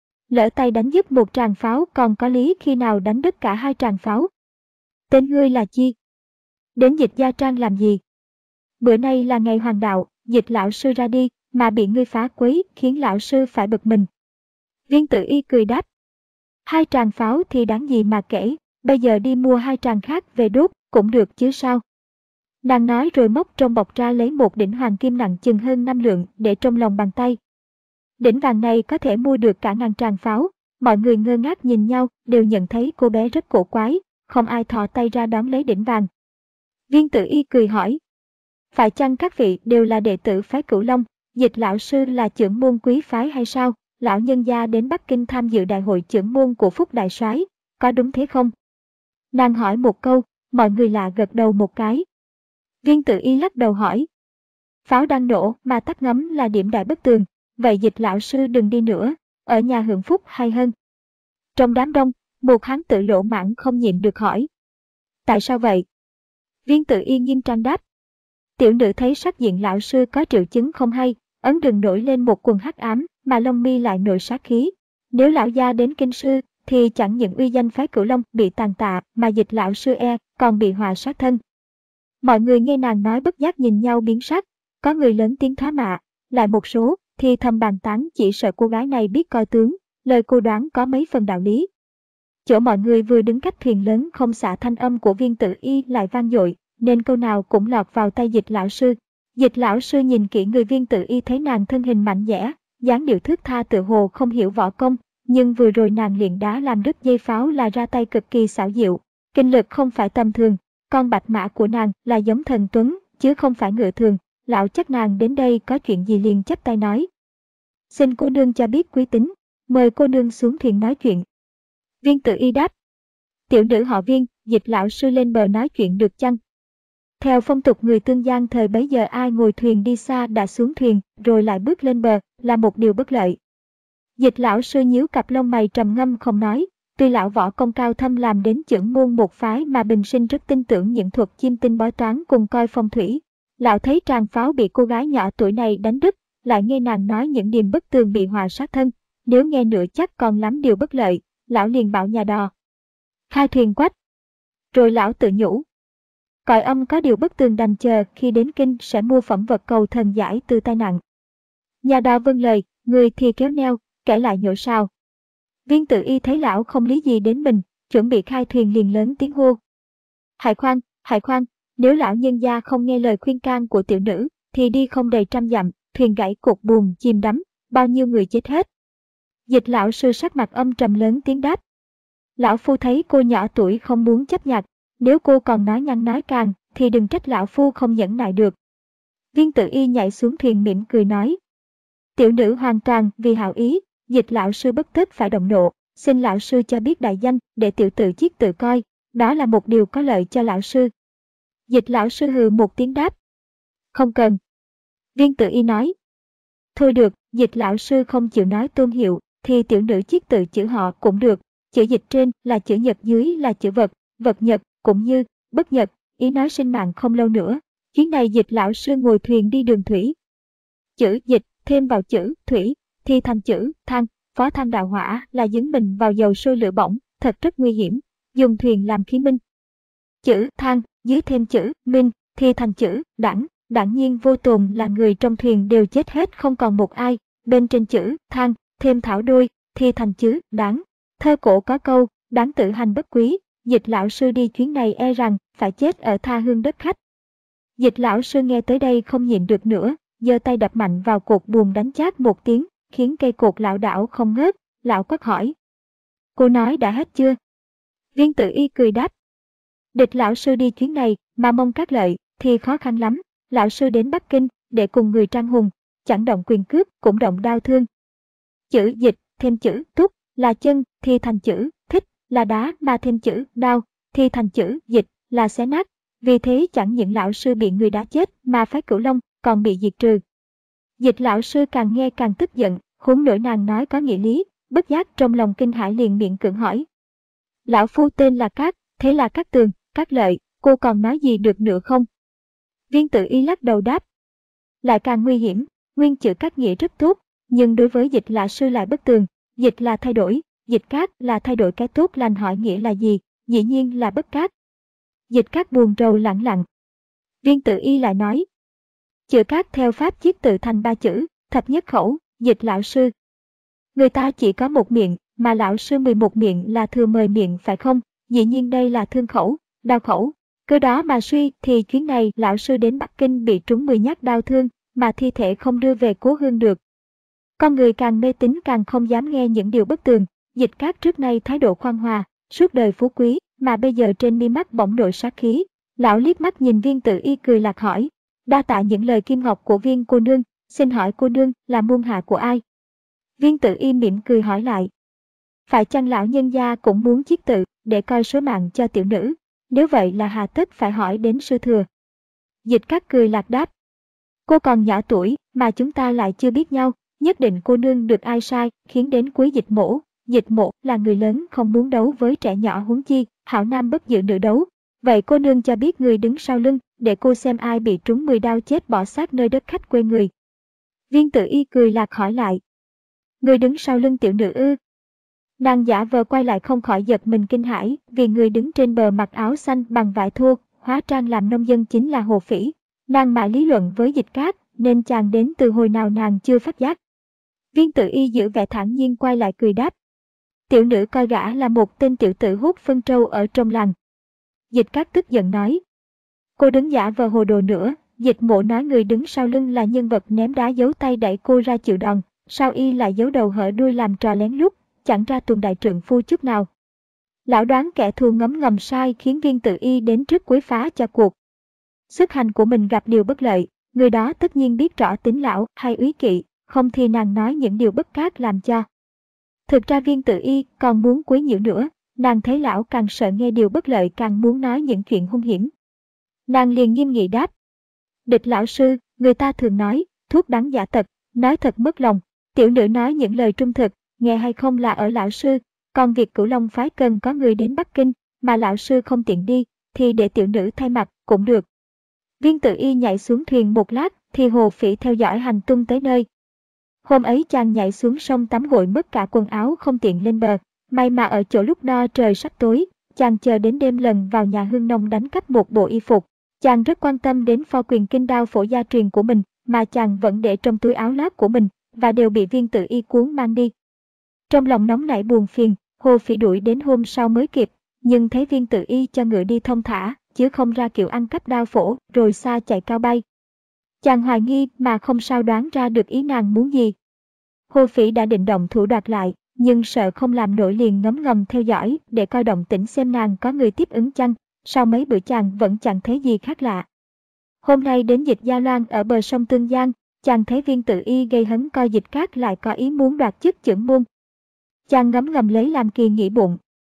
S1: Lỡ tay đánh dứt một tràng pháo còn có lý khi nào đánh đứt cả hai tràng pháo? Tên ngươi là chi? Đến Dịch Gia Trang làm gì? Bữa nay là ngày hoàng đạo, Dịch lão sư ra đi, mà bị ngươi phá quấy, khiến lão sư phải bực mình. Viên Tử Y cười đáp. Hai tràng pháo thì đáng gì mà kể, bây giờ đi mua hai tràng khác về đốt, cũng được chứ sao? Nàng nói rồi móc trong bọc ra lấy một đỉnh hoàng kim nặng chừng hơn năm lượng để trong lòng bàn tay. Đỉnh vàng này có thể mua được cả ngàn tràng pháo. Mọi người ngơ ngác nhìn nhau, đều nhận thấy cô bé rất cổ quái, không ai thò tay ra đón lấy đỉnh vàng. Viên Tử Y cười hỏi. Phải chăng các vị đều là đệ tử phái Cửu Long, Dịch lão sư là chưởng môn quý phái hay sao? Lão nhân gia đến Bắc Kinh tham dự đại hội chưởng môn của Phúc Đại Soái, có đúng thế không? Nàng hỏi một câu, mọi người lạ gật đầu một cái. Viên Tử Y lắc đầu hỏi. Pháo đang nổ mà tắt ngấm là điểm đại bất tường, vậy Dịch lão sư đừng đi nữa, ở nhà hưởng phúc hay hơn. Trong đám đông, một hán tử lỗ mãng không nhịn được hỏi. Tại sao vậy? Viên Tử Y nghiêm trang đáp. Tiểu nữ thấy sắc diện lão sư có triệu chứng không hay, ấn đường nổi lên một quần hắc ám, mà lông mi lại nổi sát khí. Nếu lão gia đến Kinh Sư thì chẳng những uy danh phái Cửu Long bị tàn tạ mà Dịch lão sư e còn bị họa sát thân. Mọi người nghe nàng nói bất giác nhìn nhau biến sắc, có người lớn tiếng thoá mạ, lại một số thì thầm bàn tán chỉ sợ cô gái này biết coi tướng, lời cô đoán có mấy phần đạo lý. Chỗ mọi người vừa đứng cách thuyền lớn không xa, thanh âm của Viên Tử Y lại vang dội, nên câu nào cũng lọt vào tay Dịch lão sư. Dịch lão sư nhìn kỹ người Viên Tử Y thấy nàng thân hình mạnh dẻ, dáng điệu thướt tha tự hồ không hiểu võ công, nhưng vừa rồi nàng luyện đá làm đứt dây pháo là ra tay cực kỳ xảo diệu, kinh lực không phải tầm thường, con bạch mã của nàng là giống thần tuấn chứ không phải ngựa thường. Lão chắc nàng đến đây có chuyện gì liền chắp tay nói: xin cô nương cho biết quý tính, mời cô nương xuống thuyền nói chuyện. Viên Tử Y đáp: tiểu nữ họ Viên, Dịch lão sư lên bờ nói chuyện được chăng? Theo phong tục người Tương Giang thời bấy giờ, ai ngồi thuyền đi xa đã xuống thuyền rồi lại bước lên bờ là một điều bất lợi. Dịch lão sư nhíu cặp lông mày trầm ngâm không nói. Tuy lão võ công cao thâm làm đến chưởng môn một phái mà bình sinh rất tin tưởng những thuật chiêm tinh bói toán cùng coi phong thủy. Lão thấy tràng pháo bị cô gái nhỏ tuổi này đánh đứt, lại nghe nàng nói những điềm bất tường bị họa sát thân, nếu nghe nữa chắc còn lắm điều bất lợi. Lão liền bảo nhà đò khai thuyền quách. Rồi lão tự nhủ: cõi âm có điều bất tường, đành chờ khi đến kinh sẽ mua phẩm vật cầu thần giải từ tai nạn. Nhà đò vâng lời, người thì kéo neo, kẻ lại nhổ sào. Viên Tử Y thấy lão không lý gì đến mình, chuẩn bị khai thuyền liền lớn tiếng hô: hãy khoan, hãy khoan, nếu lão nhân gia không nghe lời khuyên can của tiểu nữ thì đi không đầy trăm dặm, thuyền gãy cột buồm chìm đắm, bao nhiêu người chết hết. Dịch lão sư sắc mặt âm trầm lớn tiếng đáp: lão phu thấy cô nhỏ tuổi không muốn chấp nhặt, nếu cô còn nói nhăng nói càng thì đừng trách lão phu không nhẫn nại được. Viên Tử Y nhảy xuống thuyền mỉm cười nói: tiểu nữ hoàn toàn vì hảo ý. Dịch lão sư bất tức phải động nộ, xin lão sư cho biết đại danh để tiểu tự chiết tự coi, đó là một điều có lợi cho lão sư. Dịch lão sư hừ một tiếng đáp: không cần. Viên Tử Y nói: thôi được. Dịch lão sư không chịu nói tôn hiệu thì tiểu nữ chiết tự chữ họ cũng được, chữ dịch trên là chữ nhật, dưới là chữ vật, vật nhật cũng như bất nhật, ý nói sinh mạng không lâu nữa. Chuyến này Dịch lão sư ngồi thuyền đi đường thủy, chữ dịch thêm vào chữ thủy thì thành chữ than, phó than đạo hỏa là dấn mình vào dầu sôi lửa bỏng, thật rất nguy hiểm, dùng thuyền làm khí minh. Chữ than dưới thêm chữ minh thì thành chữ đẳng, đẳng nhiên vô tồn là người trong thuyền đều chết hết không còn một ai, bên trên chữ than thêm thảo đôi thì thành chữ đáng. Thơ cổ có câu đáng tự hành bất quý. Dịch lão sư đi chuyến này e rằng phải chết ở tha hương đất khách. Dịch lão sư nghe tới đây không nhịn được nữa, giơ tay đập mạnh vào cột buồm đánh chát một tiếng, khiến cây cột lảo đảo không ngớt. Lão quát hỏi: cô nói đã hết chưa? Viên Tử Y cười đáp: địch lão sư đi chuyến này mà mong các lợi thì khó khăn lắm. Lão sư đến Bắc Kinh để cùng người Trang Hùng, chẳng động quyền cướp cũng động đao thương. Chữ dịch thêm chữ túc là chân thì thành chữ thích, là đá mà thêm chữ đao thì thành chữ dịch, là xé nát. Vì thế chẳng những lão sư bị người đá chết mà phái Cửu Long còn bị diệt trừ. Dịch lão sư càng nghe càng tức giận, huống nỗi nàng nói có nghĩa lý, bất giác trong lòng kinh hãi liền miệng cưỡng hỏi: lão phu tên là Cát, thế là Cát Tường, Cát Lợi, cô còn nói gì được nữa không? Viên Tử Y lắc đầu đáp: lại càng nguy hiểm. Nguyên chữ Cát nghĩa rất tốt, nhưng đối với Dịch lão sư lại bất tường. Dịch là thay đổi, Dịch Cát là thay đổi cái tốt lành, hỏi nghĩa là gì? Dĩ nhiên là bất cát. Dịch Cát buồn rầu lẳng lặng. Viên Tử Y lại nói: chữ Cát theo pháp chiết tự thành ba chữ, thập nhất khẩu. Dịch lão sư, người ta chỉ có một miệng, mà lão sư mười một miệng là thừa mười miệng phải không? Dĩ nhiên đây là thương khẩu, đao khẩu. Cơ đó mà suy thì chuyến này lão sư đến Bắc Kinh bị trúng mười nhát đao thương, mà thi thể không đưa về cố hương được. Con người càng mê tín càng không dám nghe những điều bất tường. Dịch Cát trước nay thái độ khoan hòa, suốt đời phú quý, mà bây giờ trên mi mắt bỗng nổi sát khí. Lão liếc mắt nhìn Viên Tử Y cười lạc hỏi: đa tạ những lời kim ngọc của Viên cô nương, xin hỏi cô nương là môn hạ của ai? Viên Tử Y mỉm cười hỏi lại: phải chăng lão nhân gia cũng muốn chiết tự để coi số mạng cho tiểu nữ? Nếu vậy là hà tất phải hỏi đến sư thừa? Dịch Cát cười lạc đáp: cô còn nhỏ tuổi mà chúng ta lại chưa biết nhau, nhất định cô nương được ai sai khiến đến cuối Dịch mỗ. Dịch mỗ là người lớn không muốn đấu với trẻ nhỏ, huống chi hảo nam bất dự nữ đấu. Vậy cô nương cho biết người đứng sau lưng để cô xem ai bị trúng mười đao chết bỏ xác nơi đất khách quê người. Viên Tử Y cười lạc hỏi lại: người đứng sau lưng tiểu nữ ư? Nàng giả vờ quay lại không khỏi giật mình kinh hãi, vì người đứng trên bờ mặc áo xanh bằng vải thô, hóa trang làm nông dân chính là Hồ Phỉ. Nàng mãi lý luận với Dịch Cát, nên chàng đến từ hồi nào nàng chưa phát giác. Viên Tử Y giữ vẻ thản nhiên quay lại cười đáp. Tiểu nữ coi gã là một tên tiểu tử hút phân trâu ở trong làng. Dịch Cát tức giận nói. Cô đứng giả vờ hồ đồ nữa, Dịch Mộ nói người đứng sau lưng là nhân vật ném đá giấu tay đẩy cô ra chịu đòn, sao y lại giấu đầu hở đuôi làm trò lén lút, chẳng ra tuần đại trượng phu chút nào. Lão đoán kẻ thù ngấm ngầm sai khiến Viên Tử Y đến trước quấy phá cho cuộc. Xuất hành của mình gặp điều bất lợi, người đó tất nhiên biết rõ tính lão hay úy kỵ, không thì nàng nói những điều bất cát làm cho. Thực ra Viên Tử Y còn muốn quấy nhiễu nữa, nàng thấy lão càng sợ nghe điều bất lợi càng muốn nói những chuyện hung hiểm. Nàng liền nghiêm nghị đáp. Địch lão sư, người ta thường nói, thuốc đắng giả tật, nói thật mất lòng. Tiểu nữ nói những lời trung thực, nghe hay không là ở lão sư, còn việc Cửu Long phái cần có người đến Bắc Kinh, mà lão sư không tiện đi, thì để tiểu nữ thay mặt cũng được. Viên Tử Y nhảy xuống thuyền một lát, thì Hồ Phỉ theo dõi hành tung tới nơi. Hôm ấy chàng nhảy xuống sông tắm gội mất cả quần áo không tiện lên bờ, may mà ở chỗ lúc đó trời sắp tối, chàng chờ đến đêm lần vào nhà Hương Nông đánh cắp một bộ y phục. Chàng rất quan tâm đến pho quyền kinh đao phổ gia truyền của mình, mà chàng vẫn để trong túi áo lót của mình, và đều bị Viên Tử Y cuốn mang đi. Trong lòng nóng nảy buồn phiền, Hồ Phỉ đuổi đến hôm sau mới kịp, nhưng thấy Viên Tử Y cho ngựa đi thông thả, chứ không ra kiểu ăn cắp đao phổ rồi xa chạy cao bay. Chàng hoài nghi mà không sao đoán ra được ý nàng muốn gì. Hồ Phỉ đã định động thủ đoạt lại, nhưng sợ không làm nổi liền ngấm ngầm theo dõi để coi động tĩnh xem nàng có người tiếp ứng chăng. Sau mấy bữa chàng vẫn chẳng thấy gì khác lạ. Hôm nay đến Dịch Gia Loan ở bờ sông Tương Giang, chàng thấy Viên Tử Y gây hấn coi Dịch Cát lại có ý muốn đoạt chức chưởng môn. Chàng ngấm ngầm lấy làm kỳ nghĩ bụng.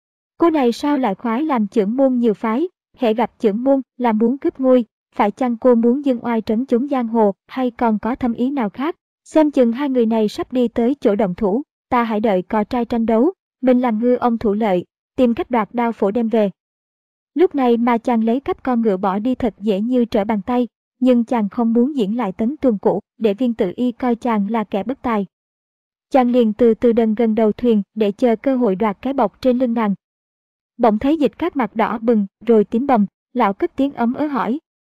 S1: Cô này sao lại khoái làm chưởng môn nhiều phái, hễ gặp chưởng môn là muốn cướp ngôi, phải chăng cô muốn dâng oai trấn chống giang hồ hay còn có thâm ý nào khác? Xem chừng hai người này sắp đi tới chỗ động thủ, ta hãy đợi cò trai tranh đấu, mình làm ngư ông thủ lợi, tìm cách đoạt đao phổ đem về. Lúc này mà chàng lấy cắp con ngựa bỏ đi thật dễ như trở bàn tay, nhưng chàng không muốn diễn lại tấn tuồng cũ để Viên Tử Y coi chàng là kẻ bất tài. Chàng liền từ từ đần gần đầu thuyền để chờ cơ hội đoạt cái bọc trên lưng nàng. Bỗng thấy Dịch Cát mặt đỏ bừng rồi tím bầm, lão cất tiếng ấm ớ hỏi.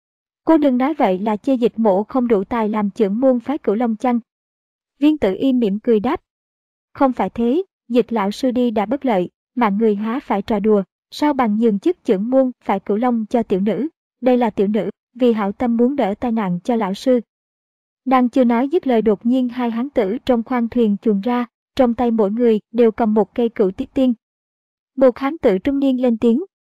S1: Cô đừng nói vậy là chê Dịch Mộ không đủ tài làm chưởng môn phái Cửu Long chăng? Viên Tử Y mỉm cười đáp. Không phải thế, Dịch lão sư đi đã bất lợi, mà người há phải trò đùa. Sao bằng nhường chức chưởng môn phải Cửu Long cho tiểu nữ, đây là tiểu nữ, vì hảo tâm muốn đỡ tai nạn cho lão sư. Nàng chưa nói dứt lời đột nhiên hai hán tử trong khoang thuyền chuồn ra, trong tay mỗi người đều cầm một cây Cửu Tiết Tiên. Một hán tử trung niên lên tiếng.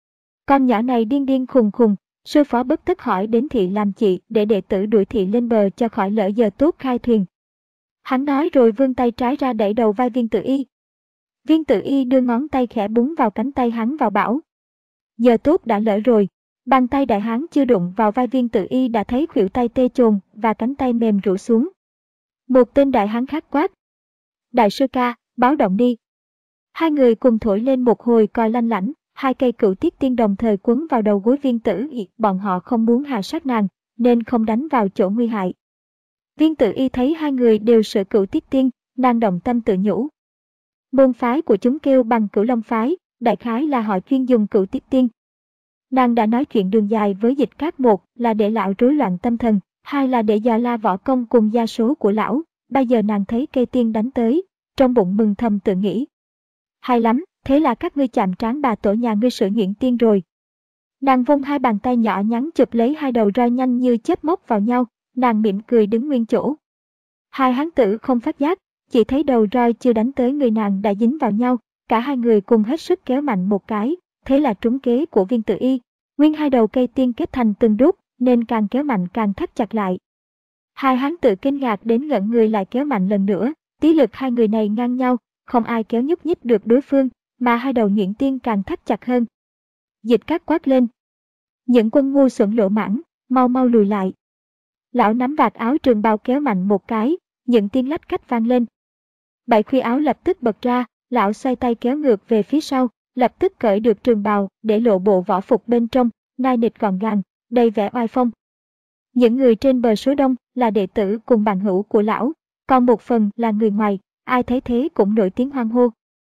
S1: Con nhỏ này điên điên khùng khùng, sư phó bất tất hỏi đến thị làm chị để đệ tử đuổi thị lên bờ cho khỏi lỡ giờ tốt khai thuyền. Hắn nói rồi vươn tay trái ra đẩy đầu vai Viên Tử Y. Viên Tử Y đưa ngón tay khẽ búng vào cánh tay hắn vào bảo. Giờ tốt đã lỡ rồi. Bàn tay đại hán chưa đụng vào vai Viên Tử Y đã thấy khuỷu tay tê chồn và cánh tay mềm rũ xuống. Một tên đại hán khác quát. Đại sư ca, báo động đi. Hai người cùng thổi lên một hồi còi lanh lảnh, hai cây Cửu Tiết Tiên đồng thời quấn vào đầu gối Viên Tử Y. Bọn họ không muốn hạ sát nàng, nên không đánh vào chỗ nguy hại. Viên Tử Y thấy hai người đều sử Cửu Tiết Tiên, nàng động tâm tự nhủ. Môn phái của chúng kêu bằng Cửu Long phái, đại khái là họ chuyên dùng Cửu Tiết Tiên. Nàng đã nói chuyện đường dài với Dịch Cát, một là để lão rối loạn tâm thần, hai là để dò la võ công cùng gia số của lão. Bây giờ nàng thấy cây tiên đánh tới, trong bụng mừng thầm tự nghĩ. Hay lắm, thế là các ngươi chạm trán bà tổ nhà ngươi sử nhuyễn tiên rồi. Nàng vung hai bàn tay nhỏ nhắn chụp lấy hai đầu roi nhanh như chớp móc vào nhau, nàng mỉm cười đứng nguyên chỗ. Hai hán tử không phát giác, chỉ thấy đầu roi chưa đánh tới người nàng đã dính vào nhau, cả hai người cùng hết sức kéo mạnh một cái, thế là trúng kế của Viên Tử Y. Nguyên hai đầu cây tiên kết thành từng đúc, nên càng kéo mạnh càng thắt chặt lại. Hai hán tử kinh ngạc đến ngẩn người lại kéo mạnh lần nữa, tí lực hai người này ngang nhau, không ai kéo nhúc nhích được đối phương, mà hai đầu nhuyễn tiên càng thắt chặt hơn. Dịch Cát quát lên. Những quân ngu xuẩn lỗ mãng, mau mau lùi lại. Lão nắm vạt áo trường bào kéo mạnh một cái, những tiếng lách cách vang lên. Bảy khuy áo lập tức bật ra, lão xoay tay kéo ngược về phía sau, lập tức cởi được trường bào để lộ bộ võ phục bên trong, nai nịt gọn gàng, đầy vẻ oai phong. Những người trên bờ số đông là đệ tử cùng bạn hữu của lão, còn một phần là người ngoài, ai thấy thế cũng nổi tiếng hoan hô.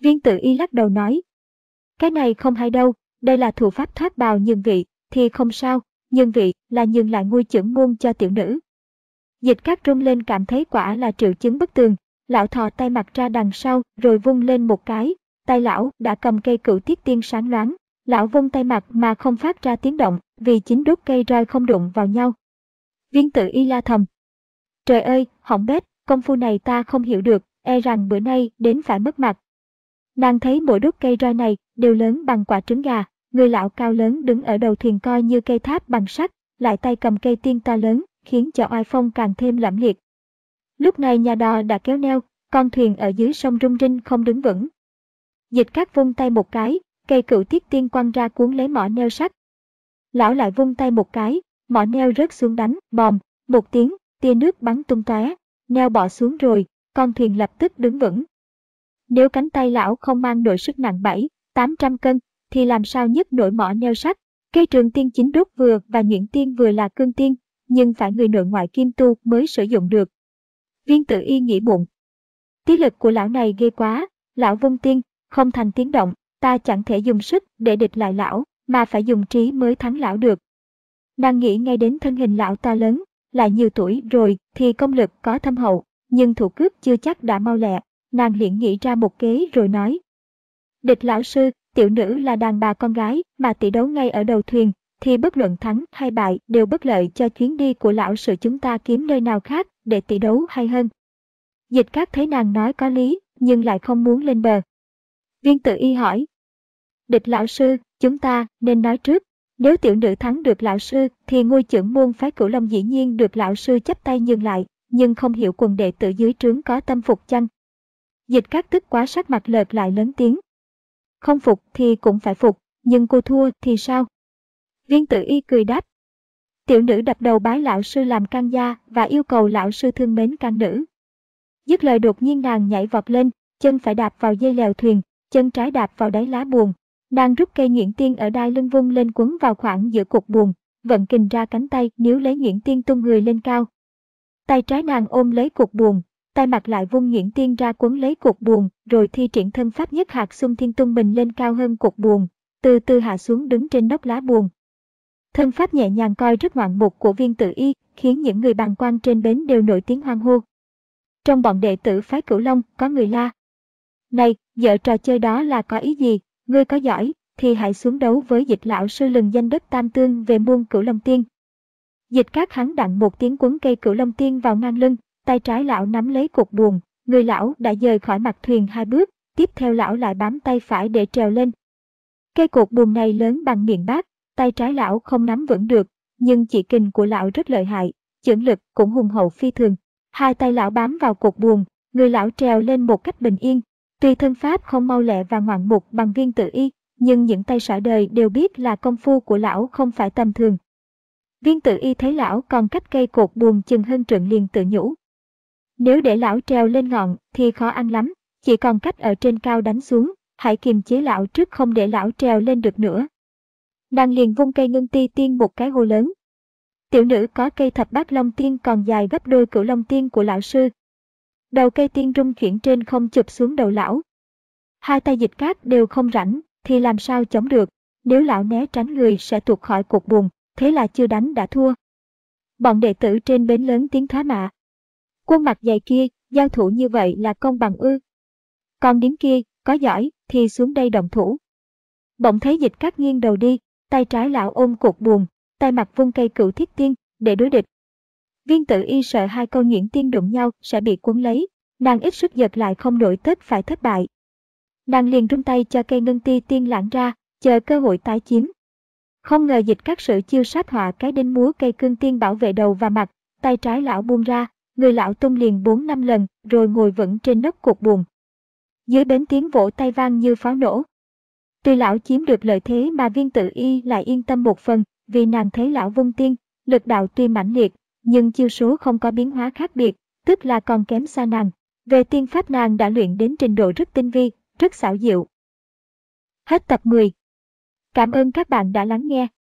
S1: Viên Tử Y lắc đầu nói. Cái này không hay đâu, đây là thủ pháp thoát bào nhường vị, thì không sao, nhường vị là nhường lại ngôi chưởng môn cho tiểu nữ. Dịch Cát rung lên cảm thấy quả là triệu chứng bất tường, lão thò tay mặt ra đằng sau rồi vung lên một cái, tay lão đã cầm cây Cửu Tiết Tiên sáng loáng. Lão vung tay mặt mà không phát ra tiếng động, vì chính đốt cây roi không đụng vào nhau. Viên Tử Y la thầm. Trời ơi, hỏng bét, công phu này ta không hiểu được, e rằng bữa nay đến phải mất mặt. Nàng thấy mỗi đốt cây roi này đều lớn bằng quả trứng gà, người lão cao lớn đứng ở đầu thuyền coi như cây tháp bằng sắt, lại tay cầm cây tiên to lớn, khiến cho oai phong càng thêm lẫm liệt. Lúc này nhà đò đã kéo neo, con thuyền ở dưới sông rung rinh không đứng vững. Dịch Cát vung tay một cái, cây Cửu Tiết Tiên quăng ra cuốn lấy mỏ neo sắt. Lão lại vung tay một cái, mỏ neo rớt xuống đánh, bòm, một tiếng, tia nước bắn tung tóe, neo bỏ xuống rồi, con thuyền lập tức đứng vững. Nếu cánh tay lão không mang nội sức nặng bảy, tám trăm cân, thì làm sao nhấc nổi mỏ neo sắt? Cây Trường Tiên chính đốt vừa và Nhuyễn Tiên vừa là cương tiên, nhưng phải người nội ngoại kim tu mới sử dụng được. Viên Tử Y nghĩ bụng. Tí lực của lão này ghê quá, lão vung tiên, không thành tiếng động, ta chẳng thể dùng sức để địch lại lão, mà phải dùng trí mới thắng lão được. Nàng nghĩ ngay đến thân hình lão to lớn, lại nhiều tuổi rồi thì công lực có thâm hậu, nhưng thủ cước chưa chắc đã mau lẹ, nàng liền nghĩ ra một kế rồi nói. Địch lão sư, tiểu nữ là đàn bà con gái mà tỷ đấu ngay ở đầu thuyền, thì bất luận thắng hay bại đều bất lợi cho chuyến đi của lão sư, chúng ta kiếm nơi nào khác để tỷ đấu hay hơn. Dịch Cát thấy nàng nói có lý, nhưng lại không muốn lên bờ. Viên Tử Y hỏi. Địch lão sư, chúng ta nên nói trước, nếu tiểu nữ thắng được lão sư thì ngôi chưởng môn phái Cửu Long dĩ nhiên được lão sư chắp tay nhường lại, nhưng không hiểu quần đệ tử dưới trướng có tâm phục chăng? Dịch Cát tức quá sắc mặt lợt lại lớn tiếng. Không phục thì cũng phải phục, nhưng cô thua thì sao? Viên Tử Y cười đáp. Tiểu nữ đập đầu bái lão sư làm can gia và yêu cầu lão sư thương mến can nữ. Dứt lời đột nhiên nàng nhảy vọt lên, chân phải đạp vào dây lèo thuyền, chân trái đạp vào đáy lá buồm. Nàng rút cây Nhuyễn Tiên ở đai lưng vung lên quấn vào khoảng giữa cột buồm, vận kình ra cánh tay níu lấy Nhuyễn Tiên tung người lên cao. Tay trái nàng ôm lấy cột buồm, tay mặt lại vung Nhuyễn Tiên ra quấn lấy cột buồm, rồi thi triển thân pháp nhất hạt xung thiên tung mình lên cao hơn cột buồm, từ từ hạ xuống đứng trên nóc lá buồm. Thân pháp nhẹ nhàng coi rất ngoạn mục của Viên Tử Y, khiến những người bàng quan trên bến đều nổi tiếng hoan hô. Trong bọn đệ tử phái Cửu Long có người la. Này, vợ trò chơi đó là có ý gì? Ngươi có giỏi thì hãy xuống đấu với Dịch lão sư lừng danh đất Tam Tương về môn Cửu Long Tiên. Dịch Cát hắn đặng một tiếng quấn cây Cửu Long Tiên vào ngang lưng, tay trái lão nắm lấy cột buồm, người lão đã dời khỏi mặt thuyền hai bước, tiếp theo lão lại bám tay phải để trèo lên. Cây cột buồm này lớn bằng miệng bát, tay trái lão không nắm vững được, nhưng chỉ kình của lão rất lợi hại, chưởng lực cũng hùng hậu phi thường. Hai tay lão bám vào cột buồm, người lão trèo lên một cách bình yên. Tuy thân pháp không mau lẹ và ngoạn mục bằng Viên Tử Y, nhưng những tay sở đời đều biết là công phu của lão không phải tầm thường. Viên Tử Y thấy lão còn cách cây cột buồm chừng hơn trượng liền tự nhủ. Nếu để lão trèo lên ngọn thì khó ăn lắm, chỉ còn cách ở trên cao đánh xuống, hãy kiềm chế lão trước không để lão trèo lên được nữa. Nàng liền vung cây Ngân Ti Tiên một cái hô lớn. Tiểu nữ có cây Thập Bát Long Tiên còn dài gấp đôi Cửu Long Tiên của lão sư. Đầu cây tiên rung chuyển trên không chụp xuống đầu lão. Hai tay Dịch Cát đều không rảnh, thì làm sao chống được, nếu lão né tránh người sẽ tuột khỏi cột buồm, thế là chưa đánh đã thua. Bọn đệ tử trên bến lớn tiếng thoá mạ. Quân mặt dày kia, giao thủ như vậy là công bằng ư? Con điếm kia, có giỏi thì xuống đây động thủ. Bỗng thấy Dịch Cát nghiêng đầu đi, tay trái lão ôm cột buồm, tay mặt vung cây Cửu Thiết Tiên để đối địch. Viên Tử Y sợ hai câu Nhuyễn Tiên đụng nhau sẽ bị cuốn lấy, nàng ít sức giật lại không nổi tất phải thất bại. Nàng liền rung tay cho cây Ngân Ti Tiên lãng ra, chờ cơ hội tái chiếm. Không ngờ Dịch Cát sự chiêu sát họa cái đinh múa cây Cương Tiên bảo vệ đầu và mặt, tay trái lão buông ra, người lão tung liền bốn năm lần rồi ngồi vững trên nóc cột buồm. Dưới bến tiếng vỗ tay vang như pháo nổ. Tuy lão chiếm được lợi thế mà Viên Tử Y lại yên tâm một phần, vì nàng thấy lão vung tiên, lực đạo tuy mãnh liệt, nhưng chiêu số không có biến hóa khác biệt, tức là còn kém xa nàng. Về tiên pháp nàng đã luyện đến trình độ rất tinh vi, rất xảo diệu. Hết tập mười. Cảm ơn các bạn đã lắng nghe.